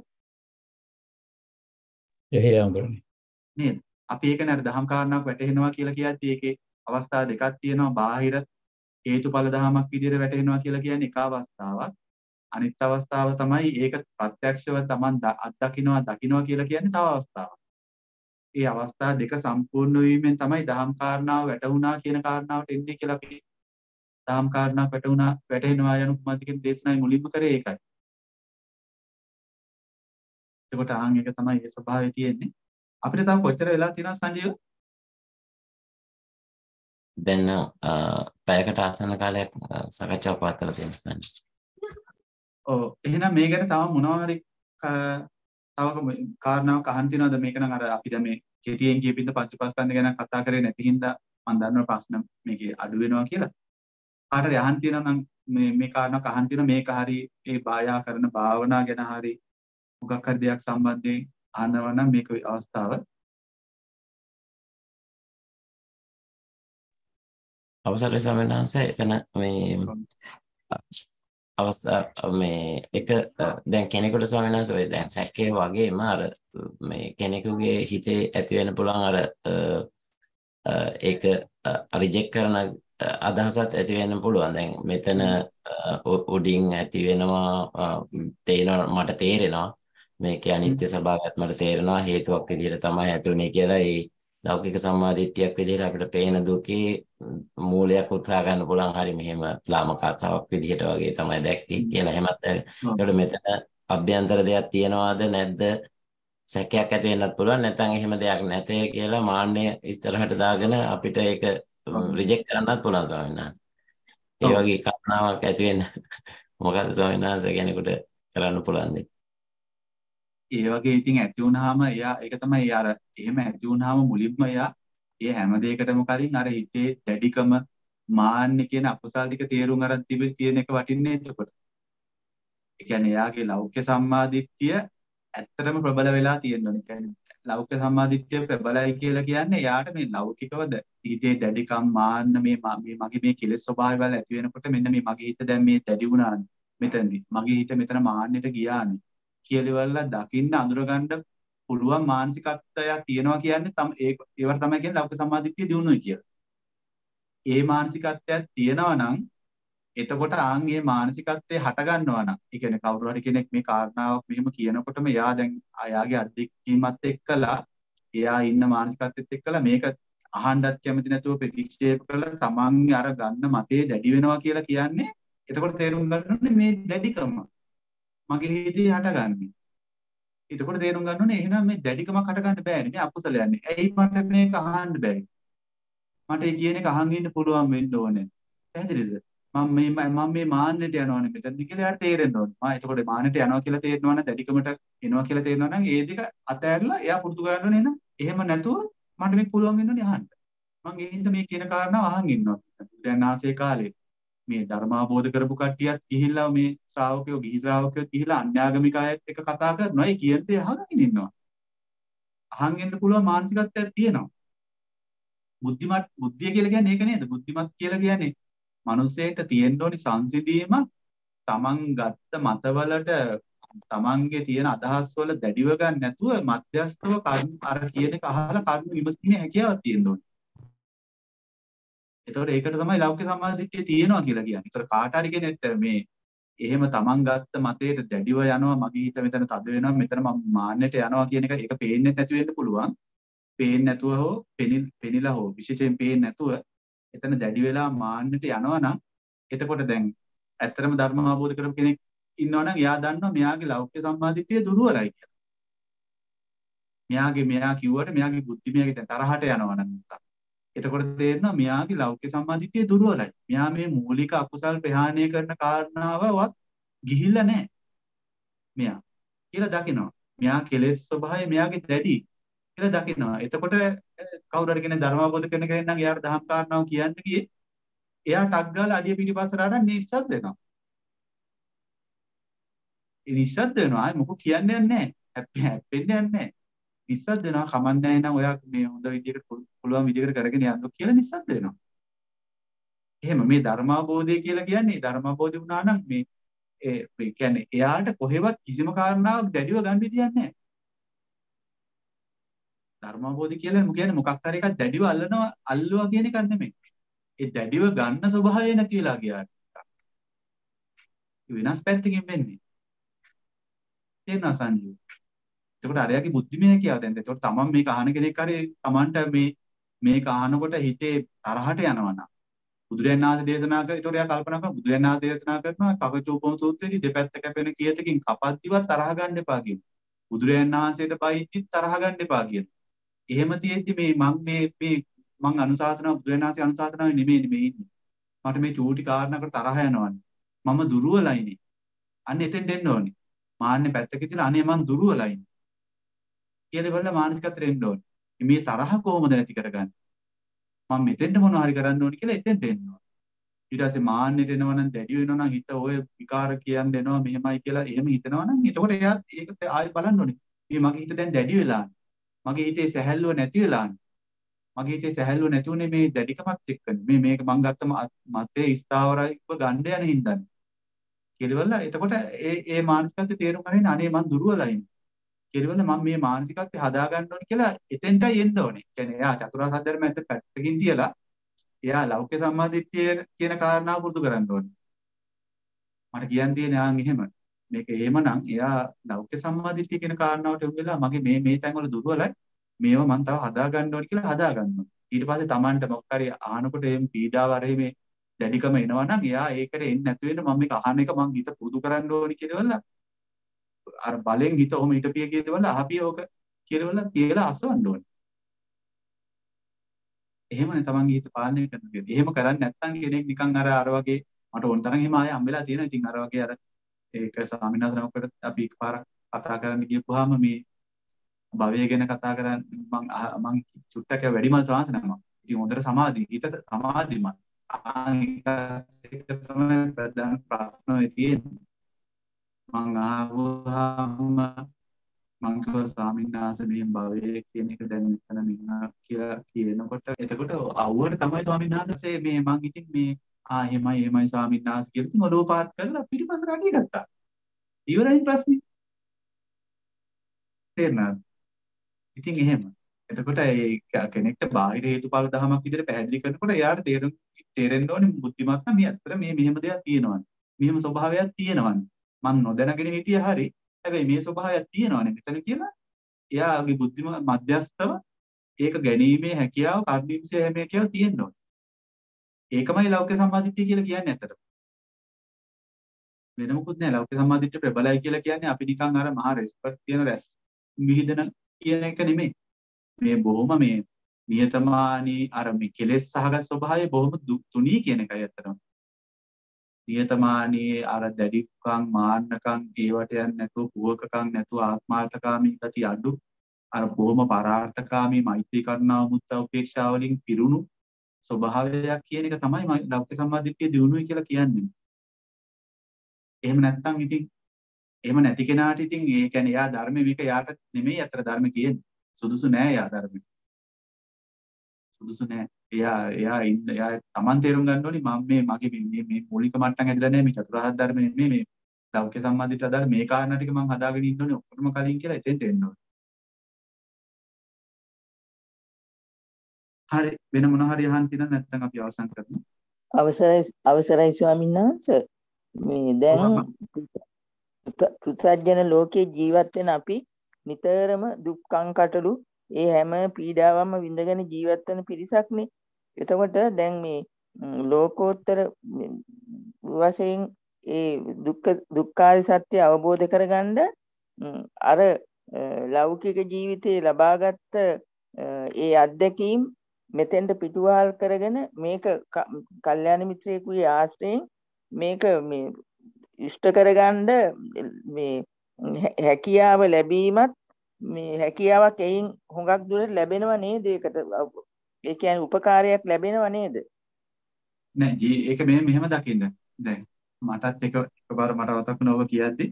එහේ අඳුරන්නේ. නේද? අපි ඒක නේද දහම් කාරණාවක් වැටහෙනවා කියලා කියද්දි ඒකේ අවස්ථා දෙකක් තියෙනවා. බාහිර හේතුඵල දහමක් විදිහට වැටහෙනවා කියලා කියන්නේ එක අවස්ථාවක්. අනිත් අවස්ථාව තමයි ඒක ප්‍රත්‍යක්ෂව Taman අත්දකින්නවා දකින්නවා කියලා කියන්නේ තව අවස්ථාවක්. ඒ අවස්ථා දෙක සම්පූර්ණ වීමෙන් තමයි දහම් කාරණාව වැටුණා කියන කාරණාවට එන්නේ කියලා අපි දහම් කාරණාවක් වැටුණා වැටෙනවා යන උපමාතිකෙන් දේශනාවේ මුලින්ම කරේ ඒකයි. එතකොට ආන් එක තමයි ඒ ස්වභාවය තියෙන්නේ. අපිට තව කොච්චර වෙලා තියෙනවද සංජීව? දැන් පැයකට ආසන්න කාලයක් සාකච්ඡාවක් පවත්වලා තියෙනවා. ඔව් එහෙනම් මේ ගැන තව මොනවා හරි තව කාරණාවක් අහන්න තියෙනවද? මේක නම් අර අපි දැන් මේ කෙටියෙන් කියපින්ද පංචපාස්කන්ධ ගැන කතා කරේ නැති හින්දා මම දන්නවා ප්‍රශ්න මේකේ අඩු වෙනවා කියලා. කාටද අහන්න තියෙනවා නම් මේ මේ කාරණාවක් අහන්න තියෙනවා මේක හරි ඒ බායා කරන භාවනා ගැන හරි මොකක් හරි දෙයක් සම්බන්ධයෙන් අහනවා නම් මේක අවස්ථාව. අවසරයි ස්වාමීන් වහන්සේ එතන මේ අවස්ථා මේ එක දැන් කෙනෙකුට ස්වාමීන් වහන්සේ ඔය දැන් සැකේ වගේම අර මේ කෙනෙකුගේ හිතේ ඇති වෙන්න පුළුවන් අර ඒක රිජෙක්ට් කරන අදහසක් ඇති වෙන්න පුළුවන්. දැන් මෙතන උඩින් ඇති වෙනවා තේරෙනවා මට තේරෙනවා මේකේ අනිත්‍ය ස්වභාවයත් මට තේරෙනවා හේතුවක් විදිහට තමයි ඇතුනේ කියලා. ඒ ලෞකික සම්මාදිට්ඨියක් විදිහට අපිට පේන දුකේ මූලයක් උත්සාහ ගන්න පුළුවන්. හරි මෙහෙම ලාමක ආසාවක් විදිහට වගේ තමයි දැක්කේ කියලා එහෙමත්. ඒකට මෙතන අභ්‍යන්තර දෙයක් තියනවාද නැද්ද සැකයක් ඇති වෙන්නත් පුළුවන්. නැත්නම් එහෙම දෙයක් නැතේ කියලා මාන්නය ඉස්සරහට දාගෙන අපිට ඒක රිජෙක්ට් කරන්නත් පුළුවන් ස්වාමීන් වහන්සේ. ඒ වගේ කාරණාවක් ඇති වෙන්න මොකද ස්වාමීන් වහන්සේ කෙනෙකුට කරන්න පුළුවන් දෙයක්. ඒ වගේ ඉතින් ඇති වුනහම එයා ඒක තමයි අර එහෙම ඇති වුනහම මුලින්ම එයා ඒ හැම දෙයකටම කලින් අර හිතේ දැඩිකම මාන්නේ කියන අකුසල් ටික තේරුම් අරන් තිබෙ තියෙන එක වටින්නේ එතකොට. ඒ කියන්නේ එයාගේ ලෞකික සම්මාදිට්ඨිය ඇත්තටම ප්‍රබල වෙලා තියෙනවා. ඒ කියන්නේ ලෞකික සම්මාදිට්ඨිය ප්‍රබලයි කියලා කියන්නේ එයාට මේ ලෞකිකවද හිතේ දැඩිකම් මාන්න මේ මේ මගේ මේ කෙලෙස් ස්වභාවය වල ඇති වෙනකොට මෙන්න මේ මගේ හිත දැන් මේ දැඩි වුණානේ මෙතනදී. මගේ හිත මෙතන මාන්නයට ගියානේ. කියලවල දකින්න අඳුරගන්න පුළුවන් මානසිකත්වයක් තියෙනවා කියන්නේ තම ඒ ඒවට තමයි කියන්නේ ලෞකික සම්මාදිට්ඨිය දිනුනොයි කියලා. ඒ මානසිකත්වයක් තියෙනවා නම් එතකොට ආන් මේ මානසිකත්වයේ හට ගන්නවා නම් ඒ කියන්නේ කවුරු හරි කෙනෙක් මේ කාරණාවක් මෙහෙම කියනකොටම එයා දැන් එයාගේ අත්දැකීමත් එක්කලා එයා ඉන්න මානසිකත්වෙත් එක්කලා මේක අහන්නත් කැමති නැතුව ප්‍රතික්ෂේප කරලා තමන්ගේ අර ගන්න මතේ දැඩි වෙනවා කියලා කියන්නේ එතකොට තේරුම් ගන්න ඕනේ මේ දැඩිකම මගේ හිතේ හටගන්නේ. එතකොට තේරුම් ගන්න ඕනේ එහෙනම් මේ දැඩිකමක් හටගන්න බෑනේ මේ අකුසලයක් නේ. ඇයි මට මේක අහන්න බැරි? මට ඒ කියන එක අහන් ඉන්න පුළුවන් වෙන්න ඕනේ. පැහැදිලිද? මම මේ මම මේ මාන්නයට යනවනේ මෙතනදි කියලා යාට තේරෙන්න ඕනේ. මම එතකොට මාන්නයට යනවා කියලා තේරෙනවා නම් දැඩිකමට එනවා කියලා තේරෙනවා නම් ඒ දෙක අතහැරලා එයා පුරුදු කරන්න ඕනේ නේද? එහෙම නැතුව මට මේක පුළුවන් වෙන්න ඕනේ අහන්න. මම ඒ හින්දා මේ කියන කාරණාව අහන් ඉන්නවා. දැන් ආසේ කාලේ මේ ධර්ම අවබෝධ කරපු කට්ටියත් ගිහිල්ලා මේ ශ්‍රාවකයෝ ගිහි ශ්‍රාවකයෝ ගිහිල්ලා අන්‍යාගමික අයත් එක්ක කතා කරනවා. ඒ කියන දේ අහගෙන ඉන්නවා. අහන් ඉන්න පුළුවන් මානසිකත්වයක් තියෙනවා. බුද්ධිමත් බුද්ධිය කියලා කියන්නේ ඒක නේද? බුද්ධිමත් කියලා කියන්නේ මනුස්සයෙක්ට තියෙන්න ඕනි සංසිඳීම තමන් ගත්ත මතවලට තමන්ගේ තියෙන අදහස් වල දැඩිව ගන්න නැතුව මධ්‍යස්ථව කර්ම අර කියන එක අහලා කර්ම විමසීමේ හැකියාවක් තියෙන්න ඕනි. ඒතකොට ඒකට තමයි ලෞකික සම්මාදිට්ඨිය තියෙනවා කියලා කියන්නේ. ඒතකොට කාට හරි කෙනෙක්ට මේ එහෙම තමන් ගත්ත මතයට දැඩිව යනවා මගේ හිත මෙතන තද වෙනවා මෙතන මම මාන්නයට යනවා කියන එක ඒක පේන්නේ නැති වෙන්න පුළුවන්. පේන්නේ නැතුව හෝ පෙනිලා හෝ විශේෂයෙන් පේන්නේ නැතුව එතන දැඩි වෙලා මාන්නට යනවා නම් එතකොට දැන් ඇත්තටම ධර්ම අවබෝධ කරපු කෙනෙක් ඉන්නවා නම් එයා දන්නවා මෙයාගේ ලෞකික සම්මාදිට්ඨිය දුර්වලයි කියලා. මෙයාගේ මෙයා කිව්වට මෙයාගේ බුද්ධි මෙයාගේ දැන් තරහට යනවා නම් එතකොට තේරෙනවා මෙයාගේ ලෞකික සම්මාදිට්ඨිය දුර්වලයි. මෙයා මේ මූලික අකුසල් ප්‍රහාණය කරන කාරණාවවත් ගිහිල්ලා නැහැ. මෙයා කියලා දකිනවා. මෙයා කෙලෙස් ස්වභාවය මෙයාගේ දැඩි කියලා දකිනවා. එතකොට කවුරු හරි කෙනෙක් ධර්ම අවබෝධ කරන කෙනෙක් නම් එයාට දහම් කාරණාව කියන්න ගියේ එයා ටක් ගාලා අඩිය පිටිපස්සට ආරන් නිස්සද්ද වෙනවා. ඒ නිස්සද්ද වෙනවා. ආයි මොකෝ කියන්නේ නැහැ. හැප්පෙන්නේ නැහැ. නිස්සද්ද වෙනවා. කමන්නේ නැහැ නම් ඔයා මේ හොඳ විදිහට පුළුවන් විදිහට කරගෙන යන්න කියලා නිස්සද්ද වෙනවා. එහෙම මේ ධර්ම අවබෝධය කියලා කියන්නේ ධර්ම අවබෝධය වුණා නම් මේ ඒ කියන්නේ එයාට කොහෙවත් කිසිම කාරණාවක් දැඩිව ගන්න විදියක් නැහැ. ධර්ම අවබෝධය කියලා කියන්නේ මොකක් හරි එකක් දැඩිව අල්ලනවා අල්ලුවා කියන එකක් නෙමෙයි. ඒ දැඩිව ගන්න ස්වභාවය නැති වෙලා ගියාට. වෙනස් පැත්තකින් වෙන්නේ. තේරුණා සංජීව? එතකොට අරයාගේ බුද්ධිමය කියලා දැන් එතකොට තමන් මේක අහන කෙනෙක් හරි තමන්ට මේ මේක අහනකොට හිතේ තරහට යනවා නම් බුදුරයන් වහන්සේ දේශනා කර ඒතකොට එයා කල්පනා කරනවා බුදුරයන් වහන්සේ දේශනා කරනවා කවචෝපම සූත්‍රයේදී දෙපැත්ත කැපෙන කීයතකින් කපද්දිවත් තරහ ගන්න එපා කියන. බුදුරයන් වහන්සේට බයිද්දිත් තරහ ගන්න එපා කියන. එහෙම තියෙද්දි මේ මම මේ මේ මං අනුශාසනාව බුදුරජාණන් වහන්සේ අනුශාසනාවේ නෙමෙයි මේ ඉන්නේ. මට මේ චූටි කාරණාකට තරහ යනවනේ. මම දුර්වලයිනේ. අන්න එතෙන් දෙන්න ඕනේ. මාන්නේ පැත්තක තියලා අනේ මං දුර්වලයිනේ. කියලා බලලා මානසිකත්වයට එන්න ඕනේ. මේ තරහ කොහොමද නැති කරගන්නේ? මම මෙතෙන්ට මොනවා හරි කරන්න ඕනේ කියලා එතෙන්ට එන්න ඕනේ. ඊට පස්සේ මාන්නෙට එනවා නම් දැඩි වෙනවා නම් හිත ඔය විකාර කියන්න එනවා මෙහෙමයි කියලා එහෙම හිතනවා නම් එතකොට එයා ඒක ආයෙ බලන්න ඕනේ. මේ මගේ හිත දැන් දැඩි වෙලා මගේ හිතේ සැහැල්ලුව නැති වෙලානේ. මගේ හිතේ සැහැල්ලුව නැති උනේ මේ දැඩිකමත් එක්කනේ. මේ මේක මං ගත්ත මතේ ස්ථාවරයිව ගන්න යන හින්දානේ. කියලා එතකොට ඒ ඒ මානසිකත්වයේ තේරුම් ගන්න අනේ මං දුර්වලයිනේ. කියලා මම මේ මානසිකත්වය හදා ගන්න ඕනේ කියලා එතෙන්ටයි එන්න ඕනේ. කියන්නේ එයා චතුරාර්ය සත්‍ය ධර්ම ඇත්ත පැත්තකින් තියලා එයා ලෞකික සම්මාදිට්ඨිය කියන කාරණාව පුරුදු කරන්න ඕනේ. මට කියන්න තියෙන ආන් එහෙම. මේක එහෙමනම් එයා ලෞකික සම්මාදිට්ඨිය කියන කාරණාවට යොමු වෙලා මගේ මේ මේ තැන්වල දුර්වලයි මේවා මම තව හදා ගන්න ඕනේ කියලා හදා ගන්නවා. ඊට පස්සේ Tamanට මොකක් හරි අහනකොට එම් පීඩාව අරෙහි මේ දැඩිකම එනවා නම් එයා ඒකට එන්නේ නැතු වෙන මම මේක අහන එක මං හිත පුරුදු කරන්න ඕනේ කියලා අර බලෙන් හිත ඔහොම හිටපිය කියලා අහපිය ඕක කියලා තියලා අසවන්න ඕනේ. එහෙමනේ Tamanගේ හිත පාලනය කරන්න. එහෙම කරන්නේ නැත්නම් කෙනෙක් නිකන් අර අර වගේ මට ඕන තරම් එහෙම ආයෙ හම්බෙලා තියෙනවා. ඉතින් අර වගේ අර ඒක ස්වාමීන් වහන්සේ නමකට අපි එකපාරක් කතා කරන්න ගියපුවාම මේ භවය ගැන කතා කරන්නේ මම මම චුට්ටක් වැඩිමල් සවාස නම. ඉතින් හොඳට සමාධි හිත සමාධිමත්. ආනික තමයි ප්‍රධාන ප්‍රශ්නේ තියෙන්නේ. මං ආවම මං කිව්වා ස්වාමීන් වහන්සේ මේ භවය කියන එක දැන් මෙතන මෙන්න කියලා කියනකොට එතකොට අවුවට තමයි ස්වාමීන් වහන්සේ මේ මං ඉතින් මේ ආ එහෙමයි එහෙමයි ස්වාමීන් වහන්සේ කියලා ඉතින් ඔලුව පාත් කරලා පිටිපස්සට අඩිය ගත්තා. ඉවරයි ප්‍රශ්නේ. තේරුණාද? ඉතින් එහෙම. එතකොට ඒ කෙනෙක්ට බාහිර හේතුඵල ධමයක් විදිහට පැහැදිලි කරනකොට එයාට තේරෙන්න තේරෙන්න ඕනේ බුද්ධිමත්ම මේ අතර මේ මෙහෙම දෙයක් තියෙනවානේ. මෙහෙම ස්වභාවයක් තියෙනවානේ. මං නොදැනගෙන හිටියා හරි. හැබැයි මේ ස්වභාවයක් තියෙනවානේ මෙතන කියලා එයාගේ බුද්ධිම මධ්‍යස්තව ඒක ගැනීමේ හැකියාව කර්ණීමසේ හැම හැකියාව තියෙන්න ඕනේ. ඒකමයි ලෞකික සම්මාදිට්ඨිය කියලා කියන්නේ ඇත්තට. වෙන මොකුත් නෑ. ලෞකික සම්මාදිට්ඨිය ප්‍රබලයි කියලා කියන්නේ අපි නිකන් අර මහා රෙස්පෙක්ට් තියෙන රැස් විහිදන කියන එක නෙමෙයි. මේ බොහොම මේ නියතමානී අර මේ කෙලෙස් සහගත ස්වභාවය බොහොම තුනී කියන එකයි ඇත්තටම. නියතමානී අර දැඩිකම් මාන්නකම් ඒවට යන්නේ නැතුව පුවකකම් නැතුව ආත්මාර්ථකාමී ගති අඩු අර බොහොම පරාර්ථකාමී මෛත්‍රී කරුණාව මුත්තා උපේක්ෂා වලින් පිරුණු ස්වභාවයක් කියන එක තමයි ලෞකික සම්මාදිට්ඨිය දිනුනුයි කියලා කියන්නේ. එහෙම නැත්නම් ඉතින් එහෙම නැති කෙනාට ඉතින් ඒ කියන්නේ එයා ධර්මෙ මේක යාට නෙමෙයි අතර ධර්මෙ කියන්නේ. සුදුසු නෑ යා ධර්මෙ. සුදුසු නෑ. එයා එයා ඉන්න එයා Taman තේරුම් ගන්න ඕනි මම මේ මගේ මේ මේ මූලික මට්ටම් ඇදලා නෑ මේ චතුරාර්ය ධර්මෙ නෙමෙයි මේ ලෞකික සම්මාදිට අදාළ මේ කාරණා ටික මම හදාගෙන ඉන්න ඕනේ ඔක්කොම කලින් කියලා එතෙන්ට එන්න ඕනේ. හරි වෙන මොන හරි අහන්න තියෙනවද නැත්නම් අපි අවසන් කරමු. අවසරයි අවසරයි ස්වාමීන් වහන්සේ මේ දැන් පුත්සජන ලෝකේ ජීවත් වෙන අපි නිතරම දුක්ඛං කටළු ඒ හැම පීඩාවම විඳගෙන ජීවත් වෙන පිරිසක්නේ. එතකොට දැන් මේ ලෝකෝත්තර වශයෙන් ඒ දුක්ඛ දුක්ඛාරි සත්‍ය අවබෝධ කරගන්න අර ලෞකික ජීවිතේ ලබාගත් ඒ අත්දැකීම් මෙතෙන්ට පිටුවහල් කරගෙන මේක කල්යාණ මිත්‍රයෙකුගේ ආශ්‍රයෙන් මේක මේ ඉෂ්ට කරගන්න මේ හැකියාව ලැබීමත් මේ හැකියාවක් එයින් හුඟක් දුරට ලැබෙනව නේද? ඒකට ඒ කියන්නේ උපකාරයක් ලැබෙනව නේද? නෑ ජී ඒක මේ මෙහෙම දකින්න. දැන් මටත් එක එකපාර මට වතක් වුණා ඔබ කියද්දි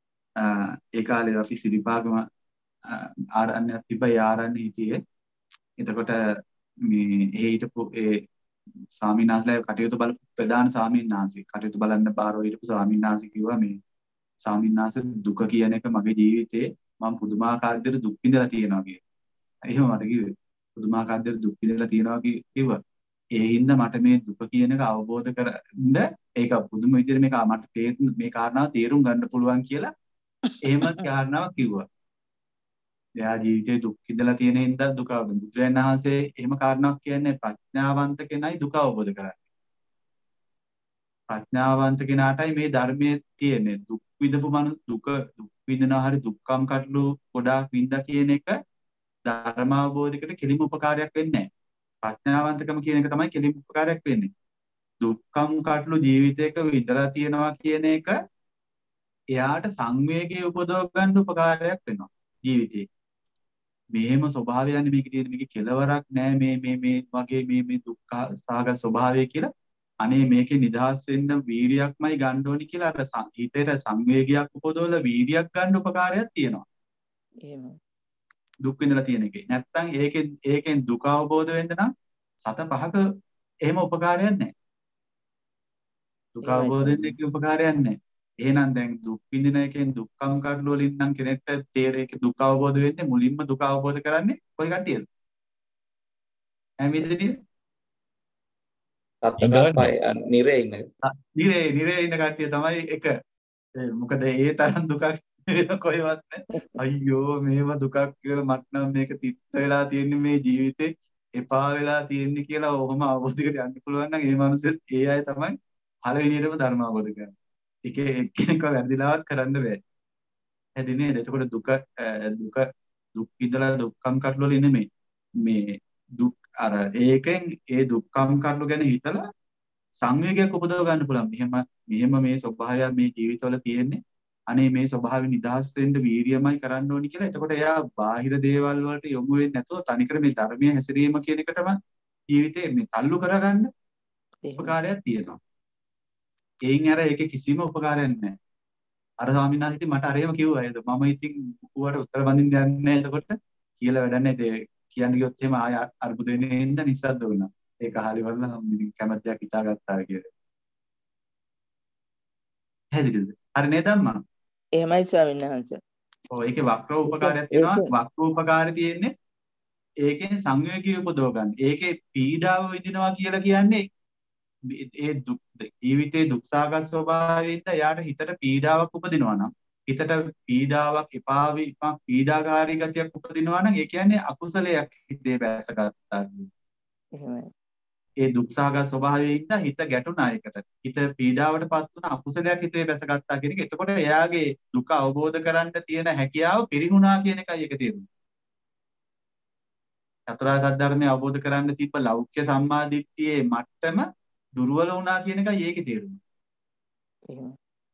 ඒ කාලේ අපි සිරිපාගම ආරණ්‍යයක් තිබ්බා. ඒ ආරණ්‍ය හිටියේ. එතකොට මේ ඒ හිටපු ඒ ස්වාමීන් වහන්සේලා කටයුතු බලපු ප්‍රධාන ස්වාමීන් වහන්සේ කටයුතු බලන්න බාරව හිටපු ස්වාමීන් වහන්සේ කිව්වා මේ ස්වාමීන් වහන්සේ දුක කියන එක මගේ ජීවිතේ මම පුදුමාකාර විදිහට දුක් විඳලා තියෙනවා කියලා. එහෙම මට කිව්වේ. පුදුමාකාර විදිහට දුක් විඳලා තියෙනවා කිව්වා. ඒ හින්දා මට මේ දුක කියන එක අවබෝධ කරගන්න ඒක පුදුම විදිහට මේක මට තේරුම් මේ කාරණාව තේරුම් ගන්න පුළුවන් කියලා එහෙම කාරණාවක් කිව්වා. එයා ජීවිතේ දුක් විඳලා තියෙන හින්දා දුක අවබෝධ. බුදුරජාණන් වහන්සේ එහෙම කාරණාවක් කියන්නේ ප්‍රඥාවන්ත කෙනයි දුක අවබෝධ කරන්නේ. ප්‍රඥාවන්ත කෙනාටයි මේ ධර්මයේ තියෙන්නේ. දුක් විඳපු මනු දුක දුක් විඳිනවා හරි දුක්ඛම් කටළු ගොඩාක් විඳා කියන එක ධර්ම අවබෝධයකට කෙලිම උපකාරයක් වෙන්නේ නැහැ. ප්‍රඥාවන්තකම කියන එක තමයි කෙලිම උපකාරයක් වෙන්නේ. දුක්ඛම් කටළු ජීවිතයක විඳලා තියෙනවා කියන එක එයාට සංවේගය උපදව ගන්න උපකාරයක් වෙනවා ජීවිතේ. මෙහෙම ස්වභාවයන්නේ මේකේ තියෙන මේකේ කෙලවරක් නැහැ මේ මේ මේ වගේ මේ මේ දුක්ඛ සහගත ස්වභාවය කියලා. අනේ මේකේ නිදහස් වෙන්න වීර්යයක්මයි ගන්න ඕනි කියලා අර හිතේට සංවේගයක් උපදවලා වීර්යයක් ගන්න උපකාරයක් තියෙනවා. එහෙම. දුක් විඳලා තියෙන එකේ. නැත්තම් ඒකෙන් ඒකෙන් දුක අවබෝධ වෙන්න නම් සත පහක එහෙම උපකාරයක් නැහැ. දුක අවබෝධ වෙන්න එකේ උපකාරයක් නැහැ. එහෙනම් දැන් දුක් විඳින එකෙන් දුක්ඛම් කටළු වලින් නම් කෙනෙක්ට තේරෙක දුක අවබෝධ වෙන්නේ මුලින්ම දුක අවබෝධ කරන්නේ කොයි කට්ටියද? හැම විදිහේ අත්කප්පයි නිරේ ඉන්න. නිරේ නිරේ ඉන්න කට්ටිය තමයි එක. මොකද ඒ තරම් දුකක් කොහෙවත් නැහැ. අයියෝ මේව දුකක් කියලා මට නම් මේක තිත්ත වෙලා තියෙන්නේ මේ ජීවිතේ එපා වෙලා තියෙන්නේ කියලා ඔහොම අවබෝධයකට යන්න පුළුවන් නම් ඒ මනුස්සෙත් ඒ අය තමයි පළවෙනියටම ධර්ම අවබෝධ කරන්නේ. ඒකේ එක්කෙනෙක්ව වැරදිලාවත් කරන්න බෑ. හැදිනේ එතකොට දුක දුක දුක් විඳලා දුක්ඛම් කටළු වල නෙමෙයි. මේ දුක් අර ඒකෙන් ඒ දුක්ඛම් කටළු ගැන හිතලා සංවේගයක් උපදව ගන්න පුළුවන්. මෙහෙම මෙහෙම මේ ස්වභාවය මේ ජීවිතවල තියෙන්නේ. අනේ මේ ස්වභාවය නිදහස් වෙන්න වීර්යමයි කරන්න ඕනි කියලා. එතකොට එයා බාහිර දේවල් වලට යොමු වෙන්නේ නැතුව තනිකර මේ ධර්මයේ හැසිරීම කියන එකටම ජීවිතේ මේ තල්ලු කරගන්න උපකාරයක් තියෙනවා. එයින් අර ඒකේ කිසිම උපකාරයක් නැහැ. අර ස්වාමීන් වහන්සේ ඉතින් මට අරේම කිව්වා ඒද මම ඉතින් ඌවට උත්තර බඳින්න යන්නේ නැහැ. එතකොට කියලා වැඩක් නැහැ. කියන්නේ කිව්වොත් එහෙම ආය අර්බුද වෙන්නේ නැන්ද නිසද්ද වුණා. ඒක අහලි වල ඉතින් කැමැත්තක් හිතාගත්තා කියලා. හැදිරිද? හරි නේද අම්මා? එහෙමයි ස්වාමීන් වහන්සේ. ඔව් ඒකේ වක්‍ර උපකාරයක් තියෙනවා. වක්‍ර උපකාරය තියෙන්නේ ඒකෙන් සංවේගී උපදව ගන්න. ඒකේ පීඩාව විඳිනවා කියලා කියන්නේ ඒ දුක් ජීවිතේ දුක්සහගත ස්වභාවයෙන්ද යාට හිතට පීඩාවක් උපදිනවා නම් හිතට පීඩාවක් එපා වීමක් පීඩාකාරී ගතියක් උපදිනවා නම් ඒ කියන්නේ අකුසලයක් හිතේ බැසගත්තා. එහෙමයි. ඒ දුක්සහගත ස්වභාවයෙන්ද හිත ගැටුණා ඒකට. හිත පීඩාවටපත් වුණ අකුසලයක් හිතේ බැසගත්තා කියන එක. එතකොට එයාගේ දුක අවබෝධ කරන්න තියෙන හැකියාව පිරිහුණා කියන එකයි ඒක තේරුම. චතුරාර්ය සත්‍ය ධර්මය අවබෝධ කරන්න තිබ්බ ලෞක්‍ය සම්මාදිට්ඨියේ මට්ටම දුර්වල වුණා කියන එකයි ඒකේ තේරුම. එහෙමයි.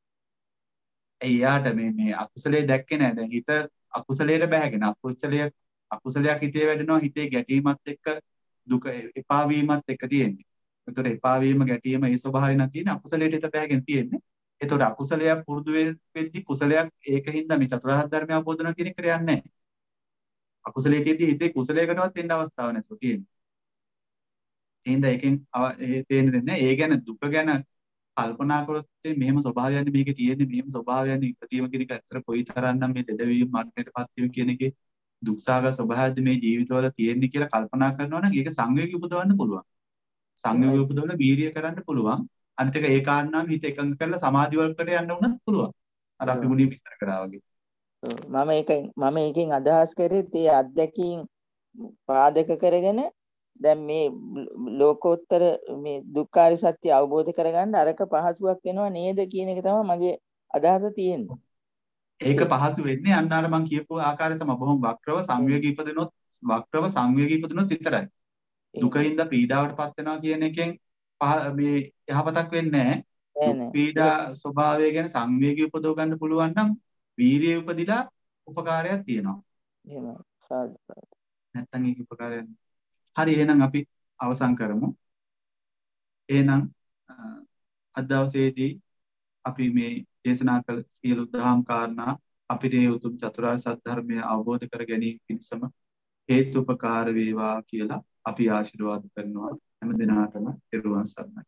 එයාට මේ මේ අකුසලයේ දැක්කේ නැහැ. දැන් හිත අකුසලයට බැහැගෙන අකුසලයක් අකුසලයක් හිතේ වැඩෙනවා. හිතේ ගැටීමත් එක්ක දුක එපා වීමත් එක්ක තියෙන්නේ. ඒතකොට එපා වීම ගැටීම ඒ ස්වභාවය නම් තියෙන්නේ අකුසලයට හිත බැහැගෙන තියෙන්නේ. ඒතකොට අකුසලයක් පුරුදු වෙද්දී කුසලයක් ඒකින්ද මේ චතුරාර්ය ධර්මය අවබෝධ කරන කෙනෙක් යන්නේ නැහැ. අකුසලයේ තියෙද්දී හිතේ කුසලයකටවත් එන්න අවස්ථාවක් නැතුව තියෙන්නේ. එහෙනම් ඒකෙන් ඒ තේරෙන්නේ නැහැ. ඒ ගැන දුක ගැන කල්පනා කරොත් මෙහෙම ස්වභාවයන් මේකේ තියෙන්නේ මෙහෙම ස්වභාවයන් ඉපදීම කියන එක ඇත්තට කොයිතරම්නම් මේ දෙදවීම මරණයටපත් වීම කියන එකේ දුක්සහගත ස්වභාවයද මේ ජීවිතවල තියෙන්නේ කියලා කල්පනා කරනවා නම් ඒක සංවේගී උපදවන්න පුළුවන්. සංවේගී උපදවන වීර්යය කරන්න පුළුවන්. අනිත් එක ඒ කාරණාව හිත එකඟ කරලා සමාධි වලට යන්න උනත් පුළුවන්. අර අපි මුලින් විස්තර කරා වගේ. මම ඒකෙන් මම ඒකෙන් අදහස් කරේ ඒ අත්දැකීම් පාදක කරගෙන දැන් මේ ලෝකෝත්තර මේ දුක්ඛාර සත්‍ය අවබෝධ කරගන්න අරක පහසුවක් වෙනව නේද කියන එක තමයි මගේ අදහස තියෙන්නේ. ඒක පහසු වෙන්නේ අන්න අර මම කියපු ආකාරය තමයි බොහොම වක්‍රව සංවේගී ඉපදෙනොත් වක්‍රව සංවේගී ඉපදෙනොත් විතරයි. දුකින්ද පීඩාවටපත් වෙනවා කියන එකෙන් මේ යහපතක් වෙන්නේ නැහැ. දුක් පීඩා ස්වභාවය ගැන සංවේගී උපදව ගන්න පුළුවන් නම් වීර්යය උපදිලා උපකාරයක් තියෙනවා. එහෙමයි. සාදු. නැත්තම් ඒක උපකාරයක් නෑ. හරි එහෙනම් අපි අවසන් කරමු. එහෙනම් අද දවසේදී අපි මේ දේශනා කළ සියලු දහම් කාරණා අපිට ඒ උතුම් චතුරාර්ය සත්‍ය ධර්මය අවබෝධ කර ගැනීම පිණිසම හේතුපකාර වේවා කියලා අපි ආශිර්වාද කරනවා හැම දිනාටම පෙරවන් සරණයි.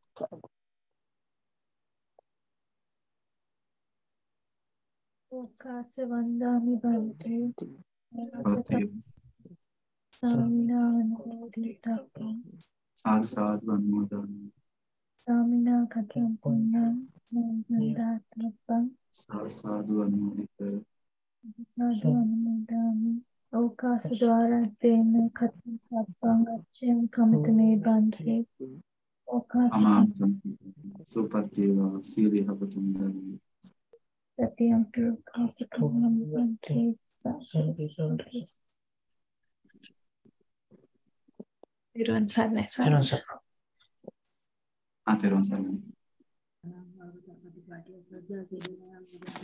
ඕකාස වන්දාමි බන්තේ සාමිනානෝදිතක්කං සාදු සාදු අනුමෝදන් සාමිනා කතං පුඤ්ඤං නන්දාත්මප්පං සාදු අනුමෝදිත සාදු අනුමෝදාමි ඕකාස ద్వාරත්තේන කතං සප්පං අච්ඡං කමිතමේ බන්තේ ඕකාස සුපත්තේවා සීලේ හපතුන් දන්නේ සතියම් ප්‍රකාශකම් බන්තේ සාදු Irwan Sarnai. Irwan Sarnai. Ah, Irwan Sarnai.